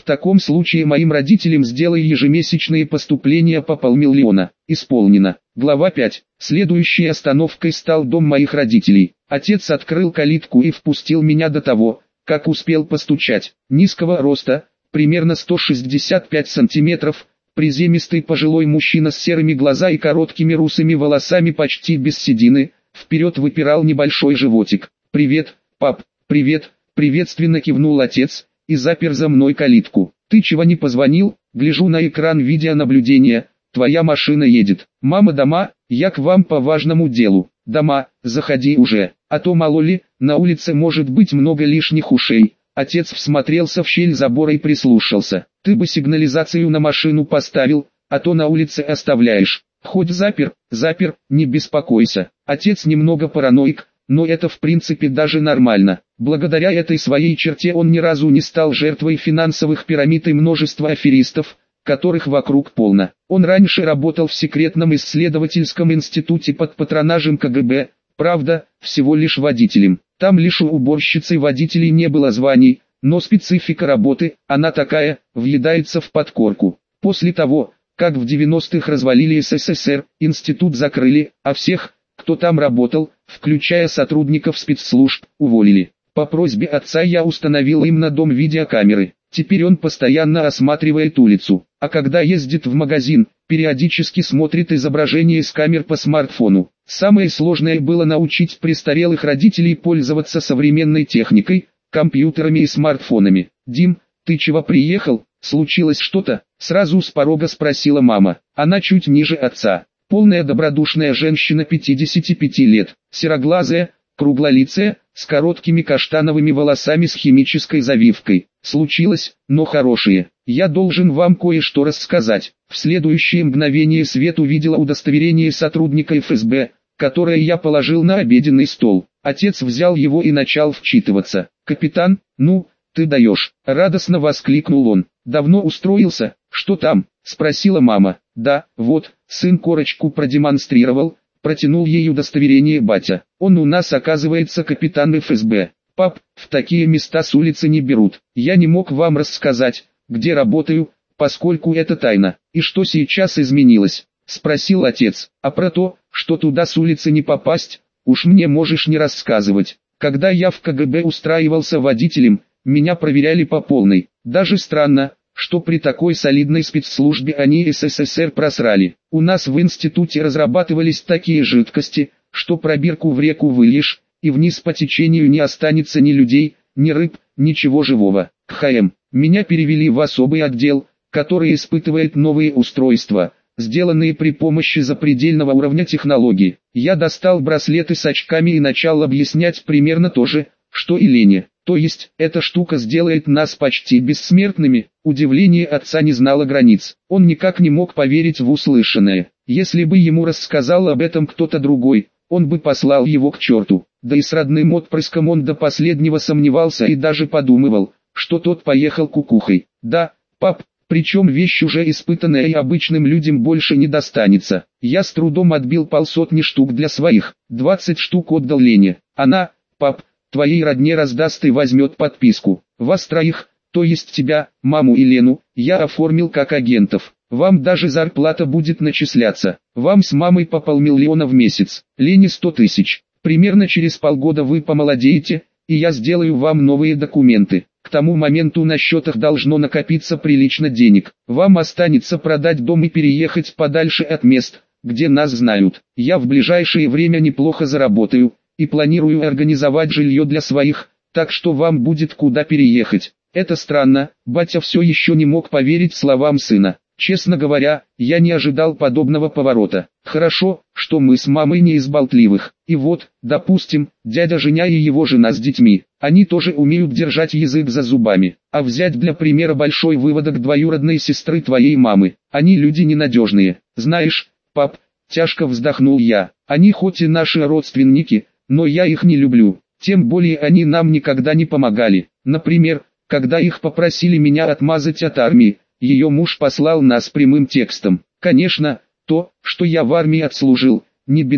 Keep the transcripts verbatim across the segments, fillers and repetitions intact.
таком случае моим родителям сделай ежемесячные поступления по полмиллиона. Исполнено. Глава пять. Следующей остановкой стал дом моих родителей. Отец открыл калитку и впустил меня до того, как успел постучать. Низкого роста, примерно сто шестьдесят пять сантиметров, приземистый пожилой мужчина с серыми глазами и короткими русыми волосами почти без седины, вперед выпирал небольшой животик. «Привет, пап, привет», приветственно кивнул отец и запер за мной калитку. «Ты чего не позвонил?» Гляжу на экран видеонаблюдения. «Твоя машина едет». «Мама дома, я к вам по важному делу». «Дома, заходи уже, а то мало ли, на улице может быть много лишних ушей». Отец всмотрелся в щель забора и прислушался. «Ты бы сигнализацию на машину поставил, а то на улице оставляешь». «Хоть запер, запер, не беспокойся». Отец немного параноик, но это в принципе даже нормально. Благодаря этой своей черте он ни разу не стал жертвой финансовых пирамид и множества аферистов, которых вокруг полно. Он раньше работал в секретном исследовательском институте под патронажем ка гэ бэ, правда, всего лишь водителем. Там лишь у уборщицы водителей не было званий, но специфика работы, она такая, въедается в подкорку. После того, как в девяностых развалили эс эс эс эр, институт закрыли, а всех, кто там работал, включая сотрудников спецслужб, уволили. По просьбе отца я установил им на дом видеокамеры. Теперь он постоянно осматривает улицу, а когда ездит в магазин, периодически смотрит изображения с камер по смартфону. Самое сложное было научить престарелых родителей пользоваться современной техникой, компьютерами и смартфонами. «Дим, ты чего приехал? Случилось что-то?» Сразу с порога спросила мама. Она чуть ниже отца. Полная добродушная женщина пятидесяти пяти лет, сероглазая, круглолицая, с короткими каштановыми волосами с химической завивкой. «Случилось, но хорошее. Я должен вам кое-что рассказать». В следующее мгновение Свет увидела удостоверение сотрудника эф эс бэ, которое я положил на обеденный стол. Отец взял его и начал вчитываться. «Капитан, ну, ты даешь!» — радостно воскликнул он. «Давно устроился? Что там?» — спросила мама. «Да, вот», — сын корочку продемонстрировал, протянул ей удостоверение батя. «Он у нас оказывается капитан эф эс бэ. Пап, в такие места с улицы не берут. Я не мог вам рассказать, где работаю, поскольку это тайна». «И что сейчас изменилось?» — спросил отец. «А про то, что туда с улицы не попасть, уж мне можешь не рассказывать. Когда я в ка гэ бэ устраивался водителем, меня проверяли по полной. Даже странно, что при такой солидной спецслужбе они эс эс эс эр просрали. У нас в институте разрабатывались такие жидкости, что пробирку в реку выльешь, и вниз по течению не останется ни людей, ни рыб, ничего живого. Кхм. Меня перевели в особый отдел, который испытывает новые устройства, сделанные при помощи запредельного уровня технологий. Я достал браслеты с очками и начал объяснять примерно то же, что и Лене. То есть, эта штука сделает нас почти бессмертными. Удивление отца не знало границ. Он никак не мог поверить в услышанное. Если бы ему рассказал об этом кто-то другой, он бы послал его к черту. Да и с родным отпрыском он до последнего сомневался и даже подумывал, что тот поехал кукухой. «Да, пап, причем вещь уже испытанная и обычным людям больше не достанется. Я с трудом отбил полсотни штук для своих, двадцать штук отдал Лене. Она, пап, твоей родне раздаст и возьмет подписку. Вас троих, то есть тебя, маму и Лену, я оформил как агентов. Вам даже зарплата будет начисляться. Вам с мамой по полмиллиона в месяц, Лене сто тысяч. Примерно через полгода вы помолодеете, и я сделаю вам новые документы. К тому моменту на счетах должно накопиться прилично денег. Вам останется продать дом и переехать подальше от мест, где нас знают. Я в ближайшее время неплохо заработаю, и планирую организовать жилье для своих, так что вам будет куда переехать». Это странно, батя все еще не мог поверить словам сына. Честно говоря, я не ожидал подобного поворота. Хорошо, что мы с мамой не из болтливых. И вот, допустим, дядя Женя и его жена с детьми. Они тоже умеют держать язык за зубами. А взять для примера большой выводок двоюродной сестры твоей мамы. Они люди ненадежные. Знаешь, пап, тяжко вздохнул я. Они хоть и наши родственники, но я их не люблю. Тем более они нам никогда не помогали. Например, когда их попросили меня отмазать от армии, ее муж послал нас прямым текстом. Конечно, то, что я в армии отслужил, не беда.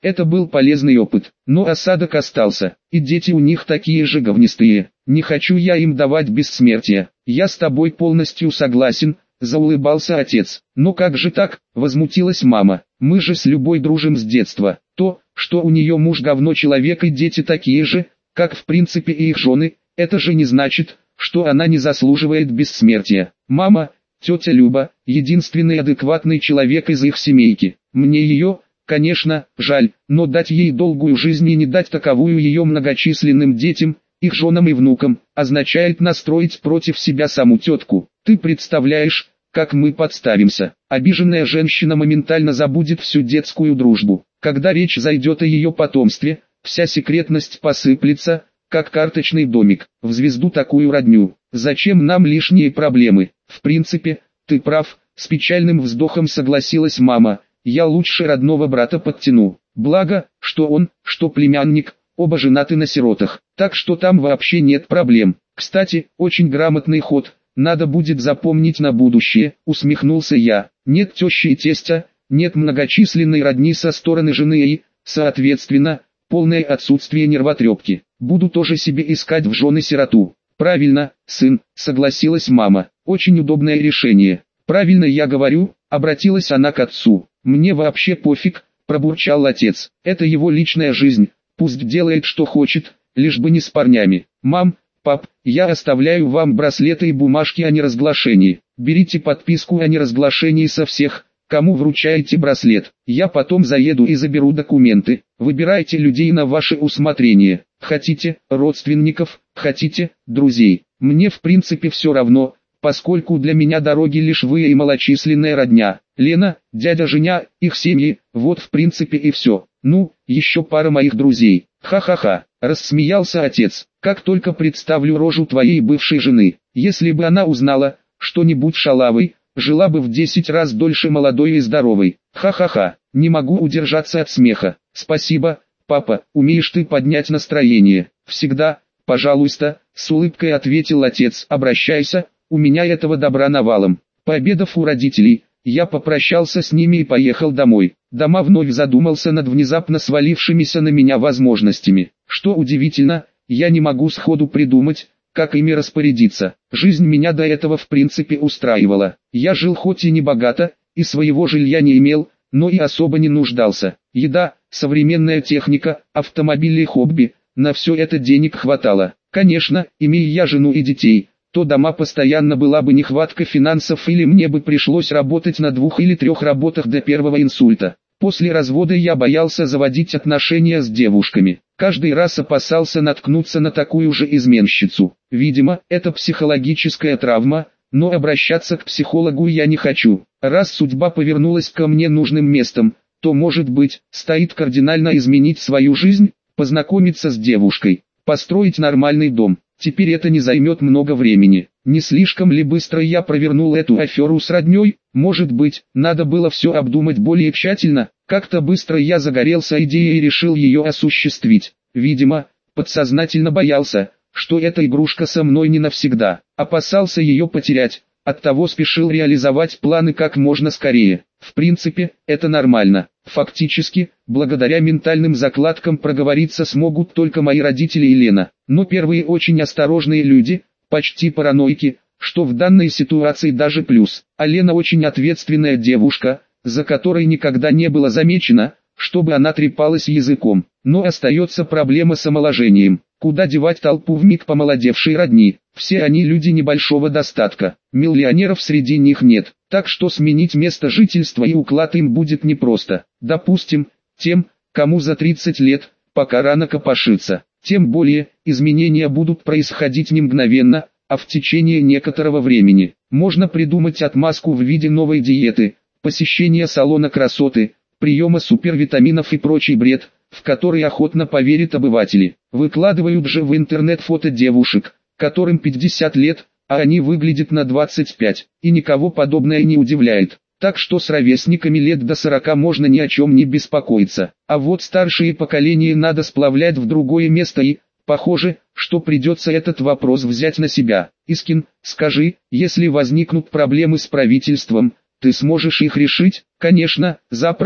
Это был полезный опыт, но осадок остался, и дети у них такие же говнистые. Не хочу я им давать бессмертие. Я с тобой полностью согласен, заулыбался отец. Но как же так, возмутилась мама. Мы же с Любой дружим с детства. То, что у нее муж говно человек и дети такие же, как в принципе и их жены, это же не значит, что она не заслуживает бессмертия. Мама, тетя Люба, единственный адекватный человек из их семейки. Мне ее, конечно, жаль, но дать ей долгую жизнь и не дать таковую ее многочисленным детям, их женам и внукам, означает настроить против себя саму тетку. Ты представляешь, как мы подставимся. Обиженная женщина моментально забудет всю детскую дружбу. Когда речь зайдет о ее потомстве, вся секретность посыплется, как карточный домик, в звезду такую родню. Зачем нам лишние проблемы? В принципе, ты прав, с печальным вздохом согласилась мама. Я лучше родного брата подтяну. Благо, что он, что племянник, оба женаты на сиротах, так что там вообще нет проблем. Кстати, очень грамотный ход, надо будет запомнить на будущее, усмехнулся я. Нет тещи и тестя, нет многочисленной родни со стороны жены и, соответственно, полное отсутствие нервотрепки. Буду тоже себе искать в жены сироту. Правильно, сын, согласилась мама, очень удобное решение. Правильно я говорю, обратилась она к отцу. Мне вообще пофиг, пробурчал отец, это его личная жизнь, пусть делает что хочет, лишь бы не с парнями. Мам, пап, я оставляю вам браслеты и бумажки о неразглашении. Берите подписку о неразглашении со всех, кому вручаете браслет. Я потом заеду и заберу документы. Выбирайте людей на ваше усмотрение. Хотите родственников, хотите друзей. Мне в принципе все равно, поскольку для меня дороги лишь вы и малочисленная родня. Лена, дядя Женя, их семьи, вот в принципе и все. Ну, еще пара моих друзей. Ха-ха-ха, рассмеялся отец. Как только представлю рожу твоей бывшей жены. Если бы она узнала, что не будь шалавой, жила бы в десять раз дольше молодой и здоровой. Ха-ха-ха, не могу удержаться от смеха. Спасибо, папа, умеешь ты поднять настроение. Всегда, пожалуйста, с улыбкой ответил отец. Обращайся, у меня этого добра навалом. Пообедав у родителей, я попрощался с ними и поехал домой. Дома вновь задумался над внезапно свалившимися на меня возможностями. Что удивительно, я не могу сходу придумать, как ими распорядиться. Жизнь меня до этого в принципе устраивала. Я жил хоть и не богато, и своего жилья не имел, но и особо не нуждался. Еда, современная техника, автомобили и хобби, на все это денег хватало. Конечно, имея я жену и детей, то дома постоянно была бы нехватка финансов или мне бы пришлось работать на двух или трех работах до первого инсульта. После развода я боялся заводить отношения с девушками. Каждый раз опасался наткнуться на такую же изменщицу. Видимо, это психологическая травма, но обращаться к психологу я не хочу. Раз судьба повернулась ко мне нужным местом, то, может быть, стоит кардинально изменить свою жизнь, познакомиться с девушкой, построить нормальный дом. Теперь это не займет много времени. Не слишком ли быстро я провернул эту аферу с родней? Может быть, надо было все обдумать более тщательно? Как-то быстро я загорелся идеей и решил ее осуществить. Видимо, подсознательно боялся, что эта игрушка со мной не навсегда. Опасался ее потерять, оттого спешил реализовать планы как можно скорее. В принципе, это нормально. Фактически, благодаря ментальным закладкам проговориться смогут только мои родители и Лена. Но первые очень осторожные люди, почти параноики, что в данной ситуации даже плюс. А Лена очень ответственная девушка, за которой никогда не было замечено, чтобы она трепалась языком. Но остается проблема с омоложением. Куда девать толпу вмиг помолодевшей родни? Все они люди небольшого достатка. Миллионеров среди них нет. Так что сменить место жительства и уклад им будет непросто. Допустим, тем, кому за тридцать лет, пока рано копошиться. Тем более, изменения будут происходить не мгновенно, а в течение некоторого времени. Можно придумать отмазку в виде новой диеты, посещения салона красоты, приема супервитаминов и прочий бред, в который охотно поверят обыватели. Выкладывают же в интернет фото девушек, которым пятьдесят лет, а они выглядят на двадцать пять, и никого подобное не удивляет. Так что с ровесниками лет до сорока можно ни о чем не беспокоиться. А вот старшие поколения надо сплавлять в другое место и, похоже, что придется этот вопрос взять на себя. Искин, скажи, если возникнут проблемы с правительством, ты сможешь их решить? Конечно, запросто,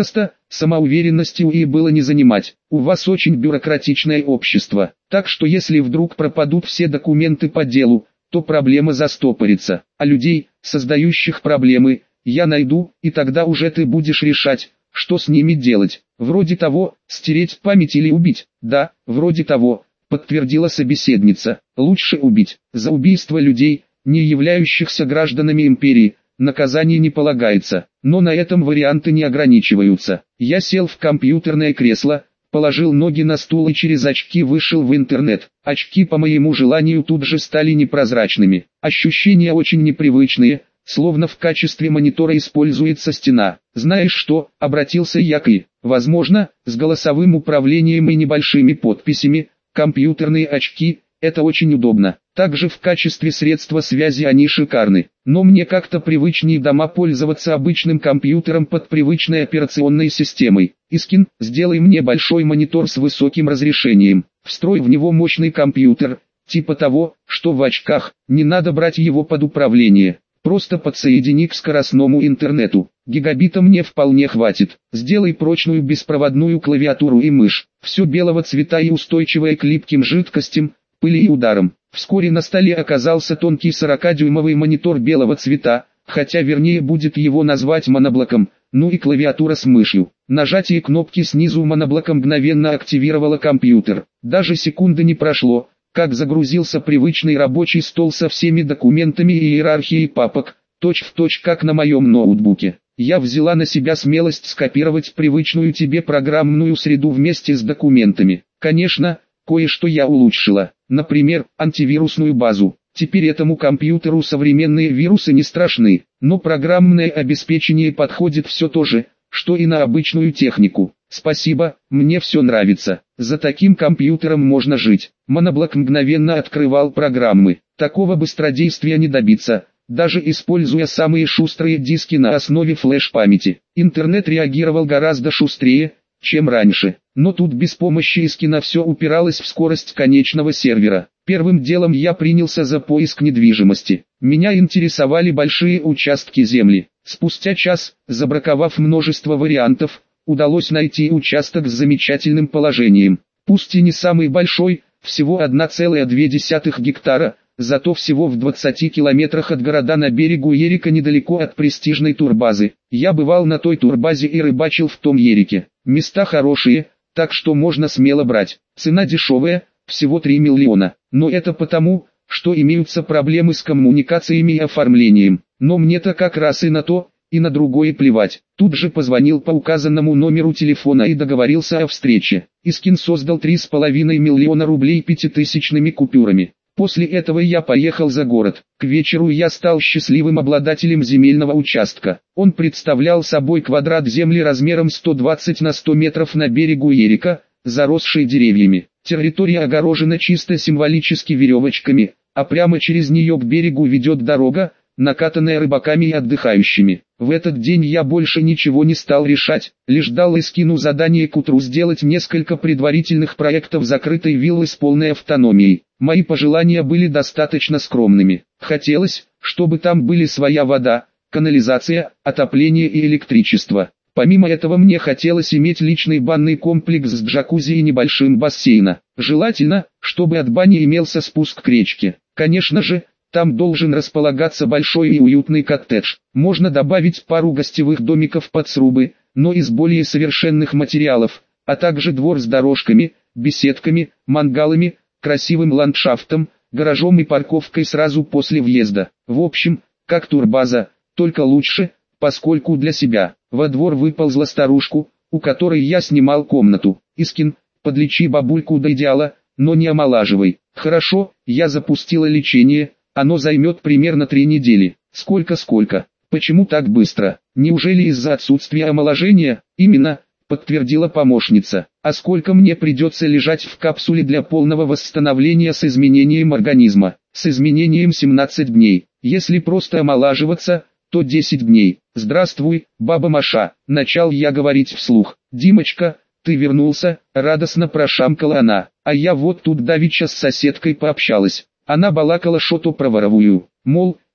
самоуверенностью и было не занимать. У вас очень бюрократичное общество, так что если вдруг пропадут все документы по делу, то проблема застопорится, а людей, создающих проблемы, я найду, и тогда уже ты будешь решать, что с ними делать. Вроде того, стереть память или убить. Да, вроде того, подтвердила собеседница. Лучше убить. За убийство людей, не являющихся гражданами империи, наказание не полагается. Но на этом варианты не ограничиваются. Я сел в компьютерное кресло, положил ноги на стул и через очки вышел в интернет. Очки по моему желанию тут же стали непрозрачными. Ощущения очень непривычные, словно в качестве монитора используется стена. Знаешь что, обратился я к И. Возможно, с голосовым управлением и небольшими подписями, компьютерные очки – это очень удобно. Также в качестве средства связи они шикарны. Но мне как-то привычнее дома пользоваться обычным компьютером под привычной операционной системой. Искин, сделай мне большой монитор с высоким разрешением. Встрой в него мощный компьютер, типа того, что в очках, не надо брать его под управление. Просто подсоедини к скоростному интернету. Гигабита мне вполне хватит. Сделай прочную беспроводную клавиатуру и мышь. Все белого цвета и устойчивое к липким жидкостям, пыли и ударам. Вскоре на столе оказался тонкий сорокадюймовый монитор белого цвета, хотя вернее будет его назвать моноблоком, ну и клавиатура с мышью. Нажатие кнопки снизу моноблока мгновенно активировало компьютер. Даже секунды не прошло, как загрузился привычный рабочий стол со всеми документами и иерархией папок, точь-в-точь как на моем ноутбуке. Я взяла на себя смелость скопировать привычную тебе программную среду вместе с документами. Конечно, кое-что я улучшила, например, антивирусную базу. Теперь этому компьютеру современные вирусы не страшны, но программное обеспечение подходит все то же, что и на обычную технику. Спасибо, мне все нравится. За таким компьютером можно жить. Моноблок мгновенно открывал программы. Такого быстродействия не добиться, даже используя самые шустрые диски на основе флеш-памяти. Интернет реагировал гораздо шустрее, чем раньше. Но тут без помощи Искина все упиралось в скорость конечного сервера. Первым делом я принялся за поиск недвижимости. Меня интересовали большие участки земли. Спустя час, забраковав множество вариантов, удалось найти участок с замечательным положением. Пусть и не самый большой, всего одна целая две десятых гектара, зато всего в двадцати километрах от города на берегу Ерика недалеко от престижной турбазы. Я бывал на той турбазе и рыбачил в том Ерике. Места хорошие, так что можно смело брать. Цена дешевая, всего три миллиона. Но это потому, что имеются проблемы с коммуникациями и оформлением. Но мне-то как раз и на то, и на другое плевать. Тут же позвонил по указанному номеру телефона и договорился о встрече. Искин создал три с половиной миллиона рублей пятитысячными купюрами. После этого я поехал за город. К вечеру я стал счастливым обладателем земельного участка. Он представлял собой квадрат земли размером сто двадцать на сто метров на берегу Ерика, заросший деревьями. Территория огорожена чисто символически веревочками, а прямо через нее к берегу ведет дорога, накатанная рыбаками и отдыхающими. В этот день я больше ничего не стал решать, лишь дал Искину задание к утру сделать несколько предварительных проектов закрытой виллы с полной автономией. Мои пожелания были достаточно скромными. Хотелось, чтобы там были своя вода, канализация, отопление и электричество. Помимо этого мне хотелось иметь личный банный комплекс с джакузи и небольшим бассейном. Желательно, чтобы от бани имелся спуск к речке. Конечно же, там должен располагаться большой и уютный коттедж. Можно добавить пару гостевых домиков под срубы, но из более совершенных материалов, а также двор с дорожками, беседками, мангалами, красивым ландшафтом, гаражом и парковкой сразу после въезда. В общем, как турбаза, только лучше, поскольку для себя. Во двор выползла старушку, у которой я снимал комнату. Искин, подлечи бабульку до идеала, но не омолаживай. Хорошо, я запустила лечение, оно займет примерно три недели. Сколько-сколько? Почему так быстро? Неужели из-за отсутствия омоложения? Именно, подтвердила помощница. А сколько мне придется лежать в капсуле для полного восстановления с изменением организма? С изменением семнадцать дней. Если просто омолаживаться, то десять дней. Здравствуй, баба Маша, начал я говорить вслух. Димочка, ты вернулся, радостно прошамкала она. А я вот тут давеча с соседкой пообщалась. Она балакала что-то про воровую. Мол,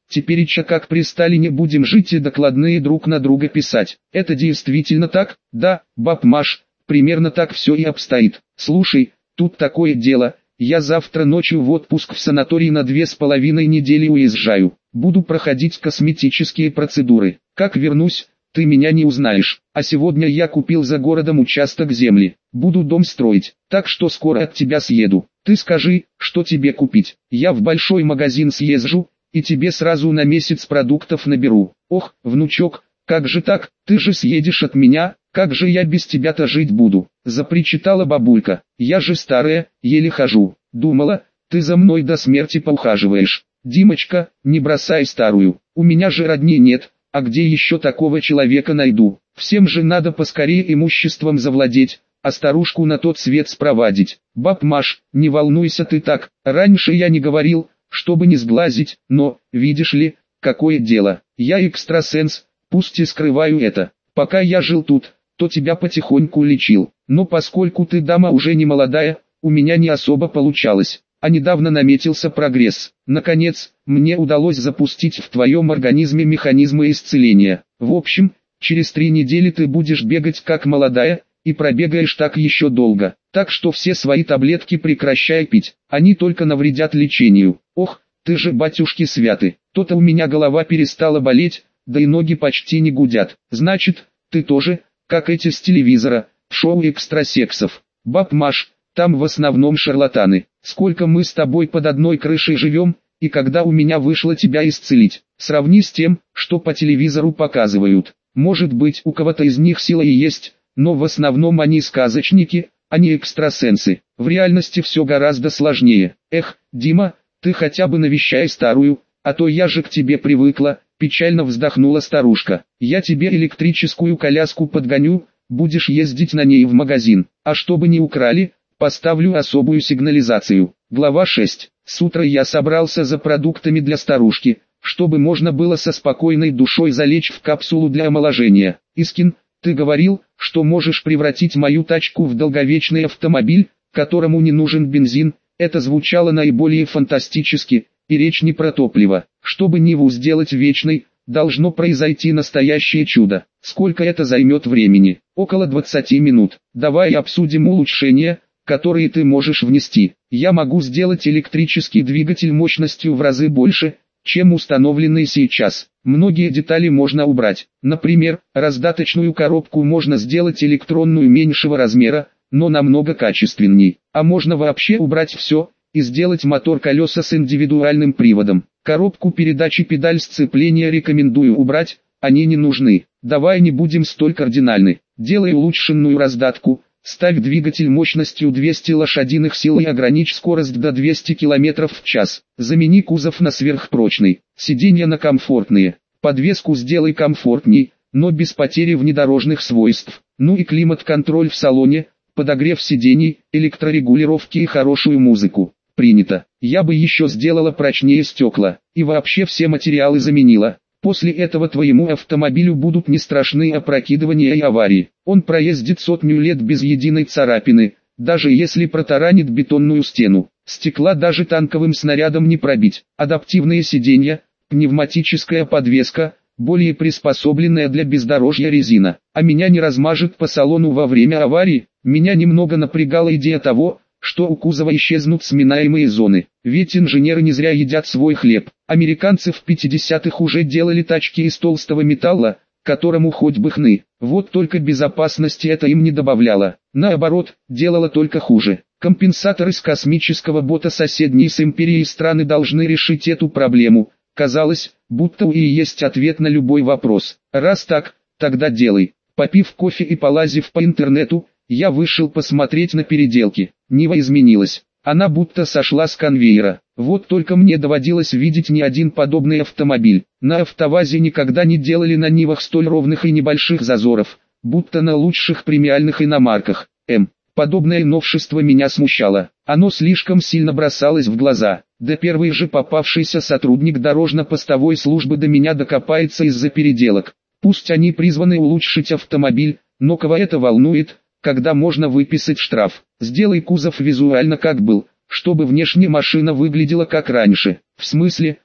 Теперича как при Сталине будем жить и докладные друг на друга писать. Это действительно так? Да, баб Маш, примерно так все и обстоит. Слушай, тут такое дело, я завтра ночью в отпуск в санаторий на две с половиной недели уезжаю. Буду проходить косметические процедуры. Как вернусь, ты меня не узнаешь. А сегодня я купил за городом участок земли. Буду дом строить, так что скоро от тебя съеду. Ты скажи, что тебе купить. Я в большой магазин съезжу, и тебе сразу на месяц продуктов наберу. Ох, внучок, как же так, ты же съедешь от меня, как же я без тебя-то жить буду? Запричитала бабулька. Я же старая, еле хожу. Думала, ты за мной до смерти поухаживаешь. Димочка, не бросай старую, у меня же родни нет, а где еще такого человека найду? Всем же надо поскорее имуществом завладеть, а старушку на тот свет спровадить. Баб Маш, не волнуйся ты так, раньше я не говорил, чтобы не сглазить, но, видишь ли, какое дело, я экстрасенс, пусть и скрываю это. Пока я жил тут, то тебя потихоньку лечил, но поскольку ты дама уже не молодая, у меня не особо получалось. А недавно наметился прогресс. Наконец, мне удалось запустить в твоем организме механизмы исцеления. В общем, через три недели ты будешь бегать как молодая, и пробегаешь так еще долго. Так что все свои таблетки прекращай пить, они только навредят лечению. Ох, ты же батюшки святы, то-то у меня голова перестала болеть, да и ноги почти не гудят. Значит, ты тоже, как эти с телевизора, в шоу экстрасексов. Баб Маш, там в основном шарлатаны. Сколько мы с тобой под одной крышей живем, и когда у меня вышло тебя исцелить, сравни с тем, что по телевизору показывают. Может быть, у кого-то из них сила и есть, но в основном они сказочники, а не экстрасенсы. В реальности все гораздо сложнее. Эх, Дима, ты хотя бы навещай старую, а то я же к тебе привыкла, печально вздохнула старушка. Я тебе электрическую коляску подгоню, будешь ездить на ней в магазин, а чтобы не украли, поставлю особую сигнализацию. Глава шесть. С утра я собрался за продуктами для старушки, чтобы можно было со спокойной душой залечь в капсулу для омоложения. Искин, ты говорил, что можешь превратить мою тачку в долговечный автомобиль, которому не нужен бензин. Это звучало наиболее фантастически, и речь не про топливо. Чтобы Ниву сделать вечной, должно произойти настоящее чудо. Сколько это займет времени? Около двадцати минут. Давай обсудим улучшения, которые ты можешь внести. Я могу сделать электрический двигатель мощностью в разы больше, чем установленный сейчас. Многие детали можно убрать. Например, раздаточную коробку можно сделать электронную меньшего размера, но намного качественней. А можно вообще убрать все и сделать мотор-колеса с индивидуальным приводом. Коробку передач и педаль сцепления рекомендую убрать, они не нужны. Давай не будем столь кардинальны. Делай улучшенную раздатку. Ставь двигатель мощностью двести лошадиных сил и ограничь скорость до двухсот километров в час. Замени кузов на сверхпрочный, сиденья на комфортные. Подвеску сделай комфортней, но без потери внедорожных свойств. Ну и климат-контроль в салоне, подогрев сидений, электрорегулировки и хорошую музыку. Принято. Я бы еще сделала прочнее стекла, и вообще все материалы заменила. После этого твоему автомобилю будут не страшны опрокидывания и аварии. Он проездит сотню лет без единой царапины, даже если протаранит бетонную стену. Стекла даже танковым снарядом не пробить. Адаптивные сиденья, пневматическая подвеска, более приспособленная для бездорожья резина. А меня не размажет по салону во время аварии. Меня немного напрягала идея того, что у кузова исчезнут сминаемые зоны. Ведь инженеры не зря едят свой хлеб. Американцы в пятидесятых уже делали тачки из толстого металла, которому хоть бы хны. Вот только безопасности это им не добавляло. Наоборот, делало только хуже. Компенсаторы с космического бота соседней с империей страны должны решить эту проблему. Казалось, будто у и есть ответ на любой вопрос. Раз так, тогда делай. Попив кофе и полазив по интернету, я вышел посмотреть на переделки. Нива изменилась. Она будто сошла с конвейера. Вот только мне доводилось видеть не один подобный автомобиль. На АвтоВАЗе никогда не делали на Нивах столь ровных и небольших зазоров, будто на лучших премиальных иномарках. М. Подобное новшество меня смущало. Оно слишком сильно бросалось в глаза. Да первый же попавшийся сотрудник дорожно-постовой службы до меня докопается из-за переделок. Пусть они призваны улучшить автомобиль, но кого это волнует, когда можно выписать штраф? Сделай кузов визуально как был, чтобы внешне машина выглядела как раньше. В смысле,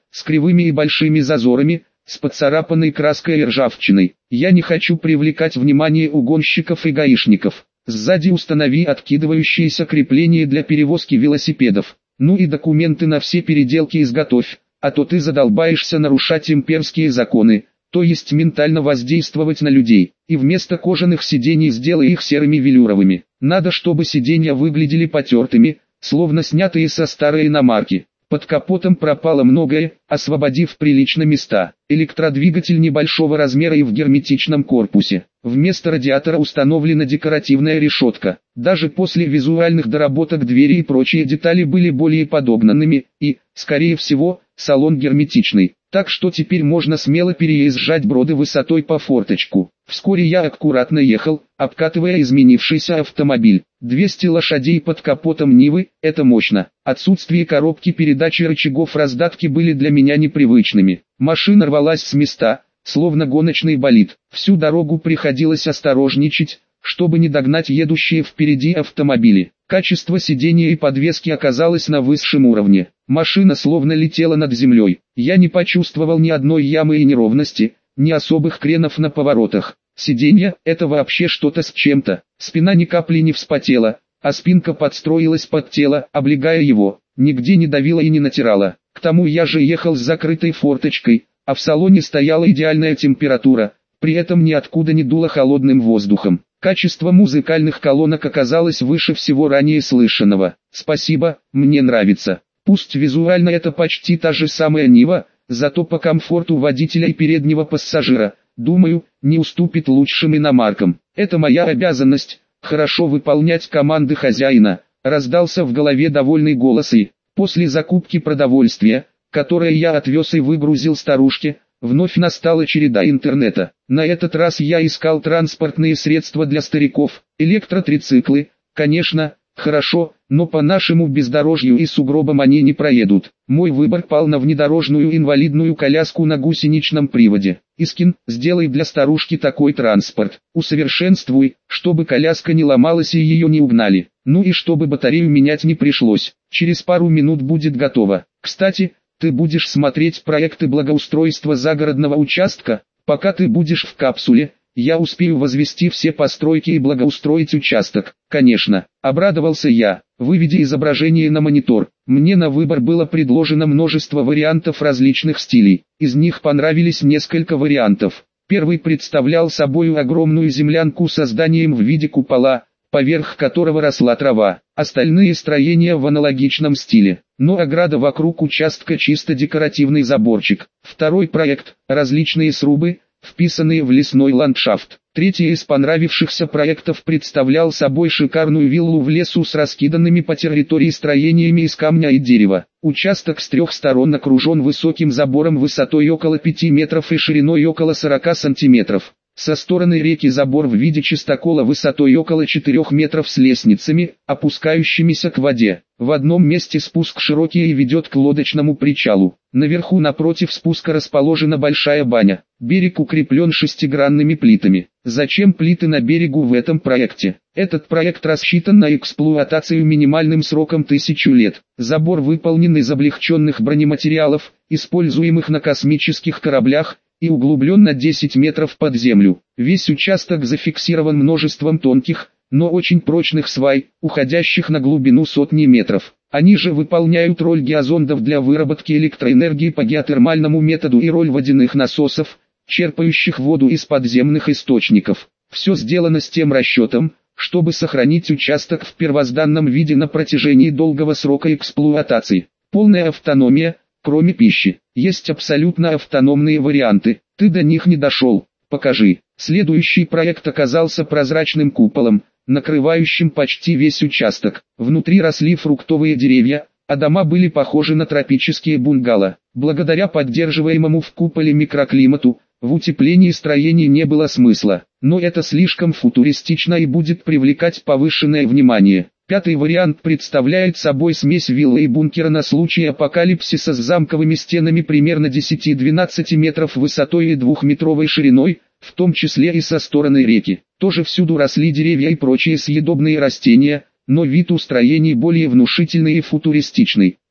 с кривыми и большими зазорами, с поцарапанной краской и ржавчиной. Я не хочу привлекать внимание угонщиков и гаишников. Сзади установи откидывающиеся крепления для перевозки велосипедов. Ну и документы на все переделки изготовь, а то ты задолбаешься нарушать имперские законы, то есть ментально воздействовать на людей, и вместо кожаных сидений сделай их серыми велюровыми. Надо, чтобы сиденья выглядели потертыми, словно снятые со старой иномарки. Под капотом пропало многое, освободив прилично места. Электродвигатель небольшого размера и в герметичном корпусе. Вместо радиатора установлена декоративная решетка. Даже после визуальных доработок двери и прочие детали были более подогнанными, и, скорее всего, салон герметичный. Так что теперь можно смело переезжать броды высотой по форточку. Вскоре я аккуратно ехал, обкатывая изменившийся автомобиль. двести лошадей под капотом Нивы – это мощно. Отсутствие коробки передач и рычагов раздатки были для меня непривычными. Машина рвалась с места, словно гоночный болид. Всю дорогу приходилось осторожничать, чтобы не догнать едущие впереди автомобили. Качество сидения и подвески оказалось на высшем уровне. Машина словно летела над землей. Я не почувствовал ни одной ямы и неровности, ни особых кренов на поворотах. Сиденье – это вообще что-то с чем-то. Спина ни капли не вспотела, а спинка подстроилась под тело, облегая его. Нигде не давила и не натирала. К тому я же ехал с закрытой форточкой, а в салоне стояла идеальная температура, при этом ниоткуда не дуло холодным воздухом. Качество музыкальных колонок оказалось выше всего ранее слышанного. Спасибо, мне нравится. Пусть визуально это почти та же самая Нива, зато по комфорту водителя и переднего пассажира, думаю, не уступит лучшим иномаркам. Это моя обязанность, хорошо выполнять команды хозяина. Раздался в голове довольный голос и, после закупки продовольствия, которое я отвез и выгрузил старушке, вновь настала череда интернета. На этот раз я искал транспортные средства для стариков, электротрициклы, конечно, хорошо, но по нашему бездорожью и сугробам они не проедут. Мой выбор пал на внедорожную инвалидную коляску на гусеничном приводе. Искин, сделай для старушки такой транспорт. Усовершенствуй, чтобы коляска не ломалась и ее не угнали. Ну и чтобы батарею менять не пришлось. Через пару минут будет готово. Кстати, ты будешь смотреть проекты благоустройства загородного участка? Пока ты будешь в капсуле, я успею возвести все постройки и благоустроить участок. Конечно, обрадовался я, выведя изображение на монитор. Мне на выбор было предложено множество вариантов различных стилей. Из них понравились несколько вариантов. Первый представлял собой огромную землянку со зданием в виде купола, поверх которого росла трава. Остальные строения в аналогичном стиле, но ограда вокруг участка чисто декоративный заборчик. Второй проект – различные срубы, вписанные в лесной ландшафт. Третий из понравившихся проектов представлял собой шикарную виллу в лесу с раскиданными по территории строениями из камня и дерева. Участок с трех сторон окружен высоким забором высотой около пяти метров и шириной около сорока сантиметров. Со стороны реки забор в виде чистокола высотой около четырёх метров с лестницами, опускающимися к воде. В одном месте спуск широкий и ведет к лодочному причалу. Наверху напротив спуска расположена большая баня. Берег укреплен шестигранными плитами. Зачем плиты на берегу в этом проекте? Этот проект рассчитан на эксплуатацию минимальным сроком тысячу лет. Забор выполнен из облегченных бронематериалов, используемых на космических кораблях, и углублен на десять метров под землю. Весь участок зафиксирован множеством тонких, но очень прочных свай, уходящих на глубину сотни метров. Они же выполняют роль геозондов для выработки электроэнергии по геотермальному методу и роль водяных насосов, черпающих воду из подземных источников. Все сделано с тем расчетом, чтобы сохранить участок в первозданном виде на протяжении долгого срока эксплуатации. Полная автономия, кроме пищи. Есть абсолютно автономные варианты. Ты до них не дошел. Покажи. Следующий проект оказался прозрачным куполом, накрывающим почти весь участок. Внутри росли фруктовые деревья, а дома были похожи на тропические бунгало. Благодаря поддерживаемому в куполе микроклимату, в утеплении строений не было смысла. Но это слишком футуристично и будет привлекать повышенное внимание. Пятый вариант представляет собой смесь виллы и бункера на случай апокалипсиса с замковыми стенами примерно десяти-двенадцати метров высотой и двухметровой шириной, в том числе и со стороны реки. Тоже всюду росли деревья и прочие съедобные растения, но вид у строений более внушительный и футуристичный.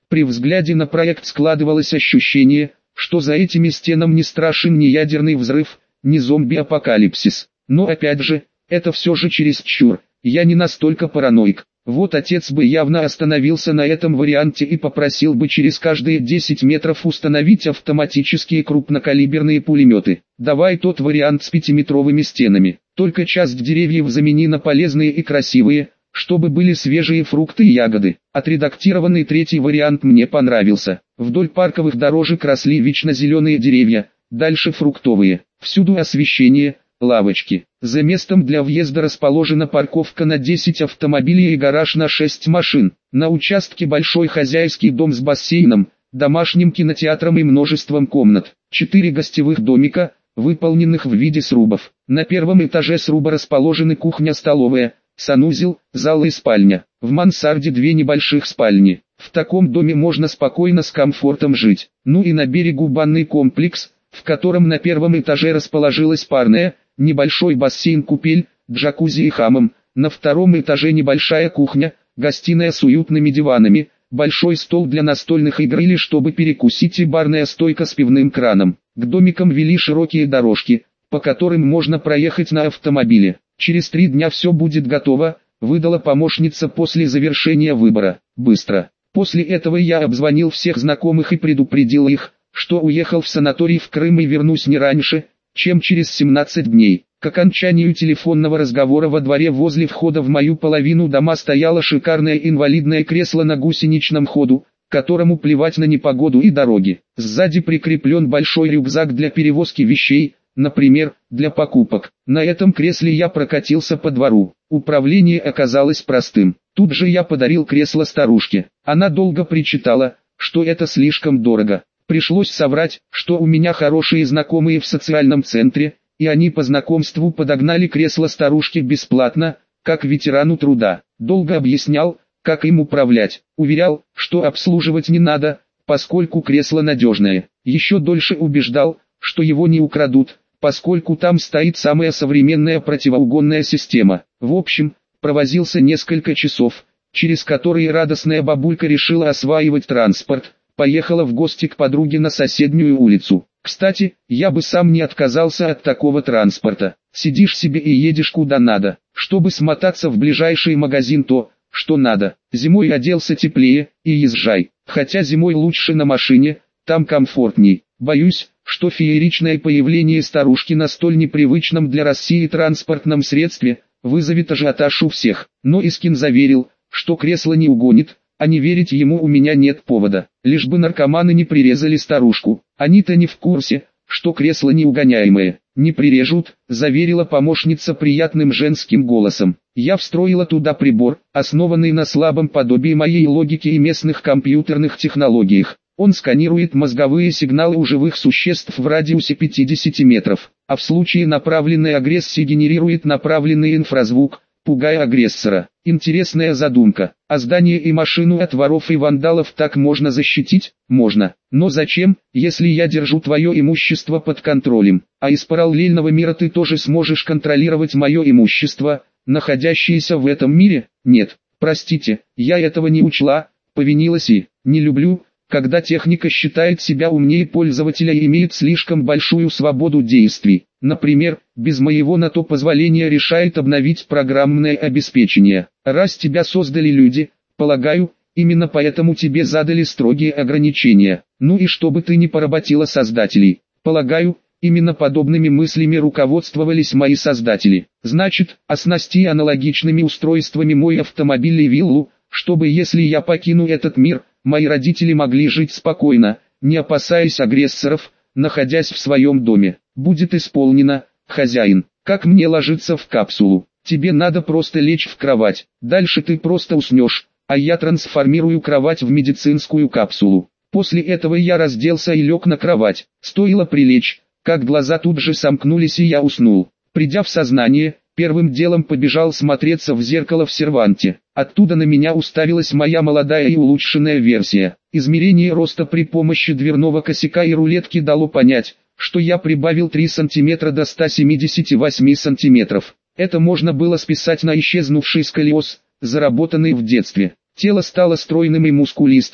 При взгляде на проект складывалось ощущение, что за этими стенами не страшен ни ядерный взрыв, ни зомби-апокалипсис. Но опять же, это все же чересчур, я не настолько параноик. Вот отец бы явно остановился на этом варианте и попросил бы через каждые десять метров установить автоматические крупнокалиберные пулеметы. Давай тот вариант с пятиметровыми стенами, только часть деревьев замени на полезные и красивые, чтобы были свежие фрукты и ягоды. Отредактированный третий вариант мне понравился. Вдоль парковых дорожек росли вечно зеленые деревья, дальше фруктовые, всюду освещение, лавочки. За местом для въезда расположена парковка на десять автомобилей и гараж на шесть машин. На участке большой хозяйский дом с бассейном, домашним кинотеатром и множеством комнат. Четыре гостевых домика, выполненных в виде срубов. На первом этаже сруба расположены кухня-столовая, санузел, зал и спальня. В мансарде две небольших спальни. В таком доме можно спокойно с комфортом жить. Ну и на берегу банный комплекс, в котором на первом этаже расположилась парная, небольшой бассейн-купель, джакузи и хамам, на втором этаже небольшая кухня, гостиная с уютными диванами, большой стол для настольных игр или чтобы перекусить и барная стойка с пивным краном. К домикам вели широкие дорожки, по которым можно проехать на автомобиле. Через три дня все будет готово, выдала помощница после завершения выбора. Быстро. После этого я обзвонил всех знакомых и предупредил их, что уехал в санаторий в Крым и вернусь не раньше, чем через семнадцать дней. К окончанию телефонного разговора во дворе возле входа в мою половину дома стояло шикарное инвалидное кресло на гусеничном ходу, которому плевать на непогоду и дороги. Сзади прикреплен большой рюкзак для перевозки вещей, например, для покупок. На этом кресле я прокатился по двору. Управление оказалось простым. Тут же я подарил кресло старушке. Она долго причитала, что это слишком дорого. Пришлось соврать, что у меня хорошие знакомые в социальном центре, и они по знакомству подогнали кресло старушке бесплатно, как ветерану труда. Долго объяснял, как им управлять. Уверял, что обслуживать не надо, поскольку кресло надежное. Еще дольше убеждал, что его не украдут, поскольку там стоит самая современная противоугонная система. В общем, провозился несколько часов, через которые радостная бабулька решила осваивать транспорт. Поехала в гости к подруге на соседнюю улицу. Кстати, я бы сам не отказался от такого транспорта. Сидишь себе и едешь куда надо. Чтобы смотаться в ближайший магазин, то, что надо. Зимой оделся теплее, и езжай. Хотя зимой лучше на машине, там комфортней. Боюсь, что фееричное появление старушки на столь непривычном для России транспортном средстве вызовет ажиотаж у всех. Но Искин заверил, что кресло не угонит. А не верить ему у меня нет повода, лишь бы наркоманы не прирезали старушку. Они-то не в курсе, что кресло неугоняемое. Не прирежут, заверила помощница приятным женским голосом. Я встроила туда прибор, основанный на слабом подобии моей логики и местных компьютерных технологиях. Он сканирует мозговые сигналы у живых существ в радиусе пятидесяти метров, а в случае направленной агрессии генерирует направленный инфразвук, пугая агрессора. Интересная задумка. А здание и машину от воров и вандалов так можно защитить? Можно. Но зачем, если я держу твое имущество под контролем? А из параллельного мира ты тоже сможешь контролировать мое имущество, находящееся в этом мире? Нет. Простите, я этого не учла, повинилась и не люблю, когда техника считает себя умнее пользователя и имеет слишком большую свободу действий. Например, без моего на то позволения решает обновить программное обеспечение. Раз тебя создали люди, полагаю, именно поэтому тебе задали строгие ограничения. Ну и чтобы ты не поработила создателей. Полагаю, именно подобными мыслями руководствовались мои создатели. Значит, оснасти аналогичными устройствами мой автомобиль и виллу, чтобы если я покину этот мир, мои родители могли жить спокойно, не опасаясь агрессоров, находясь в своем доме. Будет исполнено, хозяин. Как мне ложиться в капсулу? Тебе надо просто лечь в кровать. Дальше ты просто уснешь, а я трансформирую кровать в медицинскую капсулу. После этого я разделся и лег на кровать. Стоило прилечь, как глаза тут же сомкнулись и я уснул. Придя в сознание, первым делом побежал смотреться в зеркало в серванте. Оттуда на меня уставилась моя молодая и улучшенная версия. Измерение роста при помощи дверного косяка и рулетки дало понять, что я прибавил три сантиметра до ста семидесяти восьми сантиметров. Это можно было списать на исчезнувший сколиоз, заработанный в детстве. Тело стало стройным и мускулистым,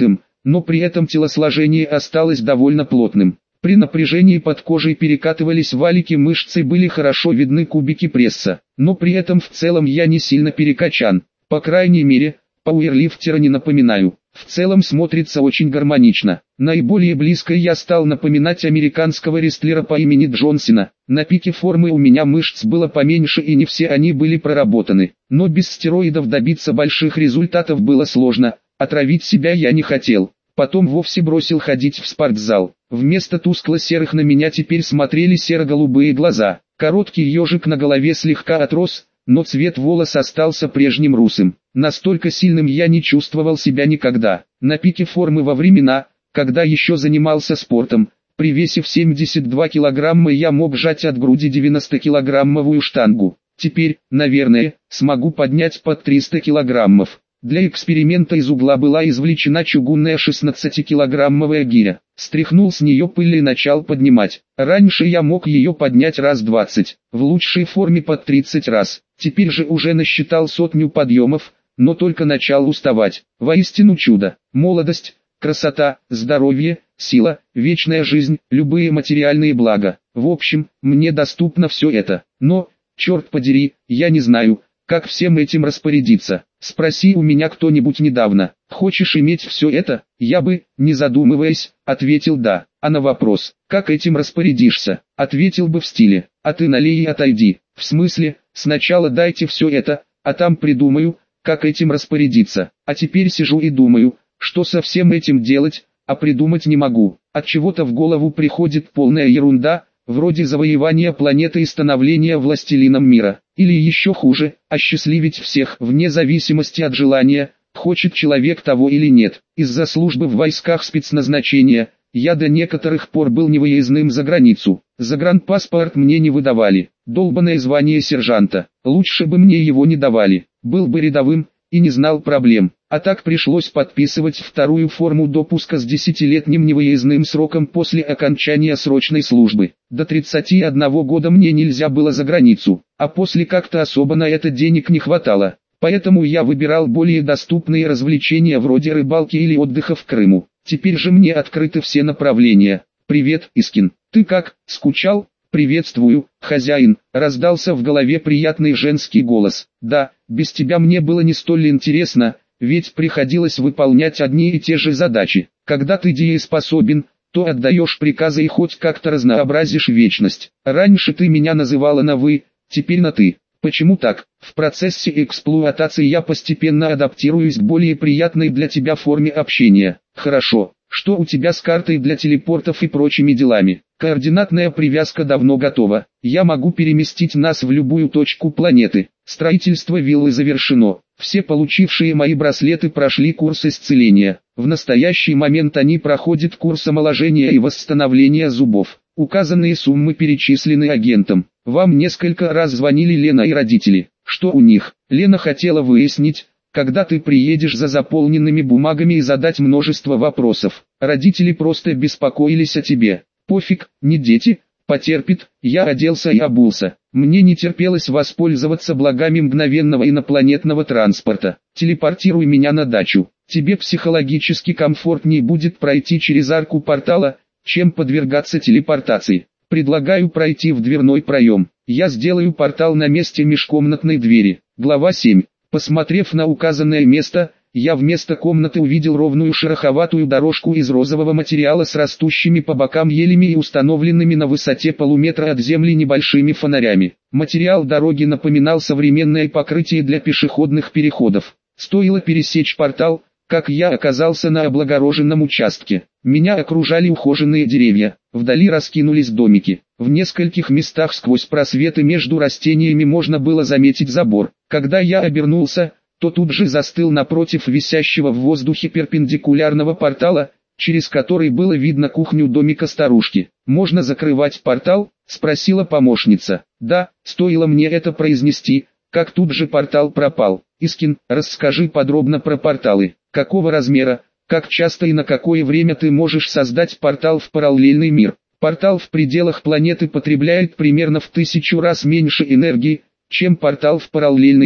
но при этом телосложение осталось довольно плотным. При напряжении под кожей перекатывались валики мышц и были хорошо видны кубики пресса, но при этом в целом я не сильно перекачан. По крайней мере, пауэрлифтера не напоминаю. В целом смотрится очень гармонично. Наиболее близко я стал напоминать американского рестлера по имени Джон Сина. На пике формы у меня мышц было поменьше и не все они были проработаны. Но без стероидов добиться больших результатов было сложно, отравить себя я не хотел. Потом вовсе бросил ходить в спортзал. Вместо тускло-серых на меня теперь смотрели серо-голубые глаза. Короткий ежик на голове слегка отрос, но цвет волос остался прежним русым. Настолько сильным я не чувствовал себя никогда. На пике формы во времена, когда еще занимался спортом, при весе в семьдесят два килограмма я мог жать от груди девяностокилограммовую штангу. Теперь, наверное, смогу поднять под триста килограммов. Для эксперимента из угла была извлечена чугунная шестнадцатикилограммовая гиря. Стряхнул с нее пыль и начал поднимать. Раньше я мог ее поднять раз двадцать, в лучшей форме под тридцать раз. Теперь же уже насчитал сотню подъемов, но только начал уставать. Воистину чудо. Молодость, красота, здоровье, сила, вечная жизнь, любые материальные блага. В общем, мне доступно все это. Но, черт подери, я не знаю, как всем этим распорядиться. Спроси у меня кто-нибудь недавно: хочешь иметь все это? Я бы, не задумываясь, ответил да. А на вопрос, как этим распорядишься, ответил бы в стиле: а ты налей и отойди. В смысле, сначала дайте все это, а там придумаю, как этим распорядиться. А теперь сижу и думаю, что со всем этим делать, а придумать не могу. От чего-то в голову приходит полная ерунда, вроде завоевания планеты и становления властелином мира. Или еще хуже, осчастливить всех вне зависимости от желания, хочет человек того или нет. Из-за службы в войсках спецназначения, я до некоторых пор был невыездным за границу. Загранпаспорт мне не выдавали. Долбанное звание сержанта. Лучше бы мне его не давали. Был бы рядовым, и не знал проблем. А так пришлось подписывать вторую форму допуска с десятилетним невыездным сроком после окончания срочной службы. До тридцати одного года мне нельзя было за границу, а после как-то особо на это денег не хватало. Поэтому я выбирал более доступные развлечения вроде рыбалки или отдыха в Крыму. Теперь же мне открыты все направления. «Привет, Искин. Ты как, скучал?» «Приветствую, хозяин», — раздался в голове приятный женский голос. «Да, без тебя мне было не столь интересно, ведь приходилось выполнять одни и те же задачи. Когда ты дееспособен, то отдаешь приказы и хоть как-то разнообразишь вечность. Раньше ты меня называла на «вы», теперь на «ты». Почему так? В процессе эксплуатации я постепенно адаптируюсь к более приятной для тебя форме общения. Хорошо. Что у тебя с картой для телепортов и прочими делами? Координатная привязка давно готова. Я могу переместить нас в любую точку планеты. Строительство виллы завершено. Все получившие мои браслеты прошли курс исцеления. В настоящий момент они проходят курс омоложения и восстановления зубов. Указанные суммы перечислены агентом. Вам несколько раз звонили Лена и родители. Что у них? Лена хотела выяснить, когда ты приедешь за заполненными бумагами и задать множество вопросов. Родители просто беспокоились о тебе. Пофиг, не дети, потерпит. Я оделся и обулся. Мне не терпелось воспользоваться благами мгновенного инопланетного транспорта. Телепортируй меня на дачу. Тебе психологически комфортнее будет пройти через арку портала, чем подвергаться телепортации. Предлагаю пройти в дверной проем. Я сделаю портал на месте межкомнатной двери. Глава семь. Посмотрев на указанное место, я вместо комнаты увидел ровную шероховатую дорожку из розового материала с растущими по бокам елями и установленными на высоте полуметра от земли небольшими фонарями. Материал дороги напоминал современное покрытие для пешеходных переходов. Стоило пересечь портал, как я оказался на облагороженном участке. Меня окружали ухоженные деревья, вдали раскинулись домики. В нескольких местах сквозь просветы между растениями можно было заметить забор. Когда я обернулся, то тут же застыл напротив висящего в воздухе перпендикулярного портала, через который было видно кухню домика старушки. «Можно закрывать портал?» – спросила помощница. «Да», стоило мне это произнести, как тут же портал пропал. «Искин, расскажи подробно про порталы. Какого размера, как часто и на какое время ты можешь создать портал в параллельный мир?» Портал в пределах планеты потребляет примерно в тысячу раз меньше энергии, чем портал в параллельный мир.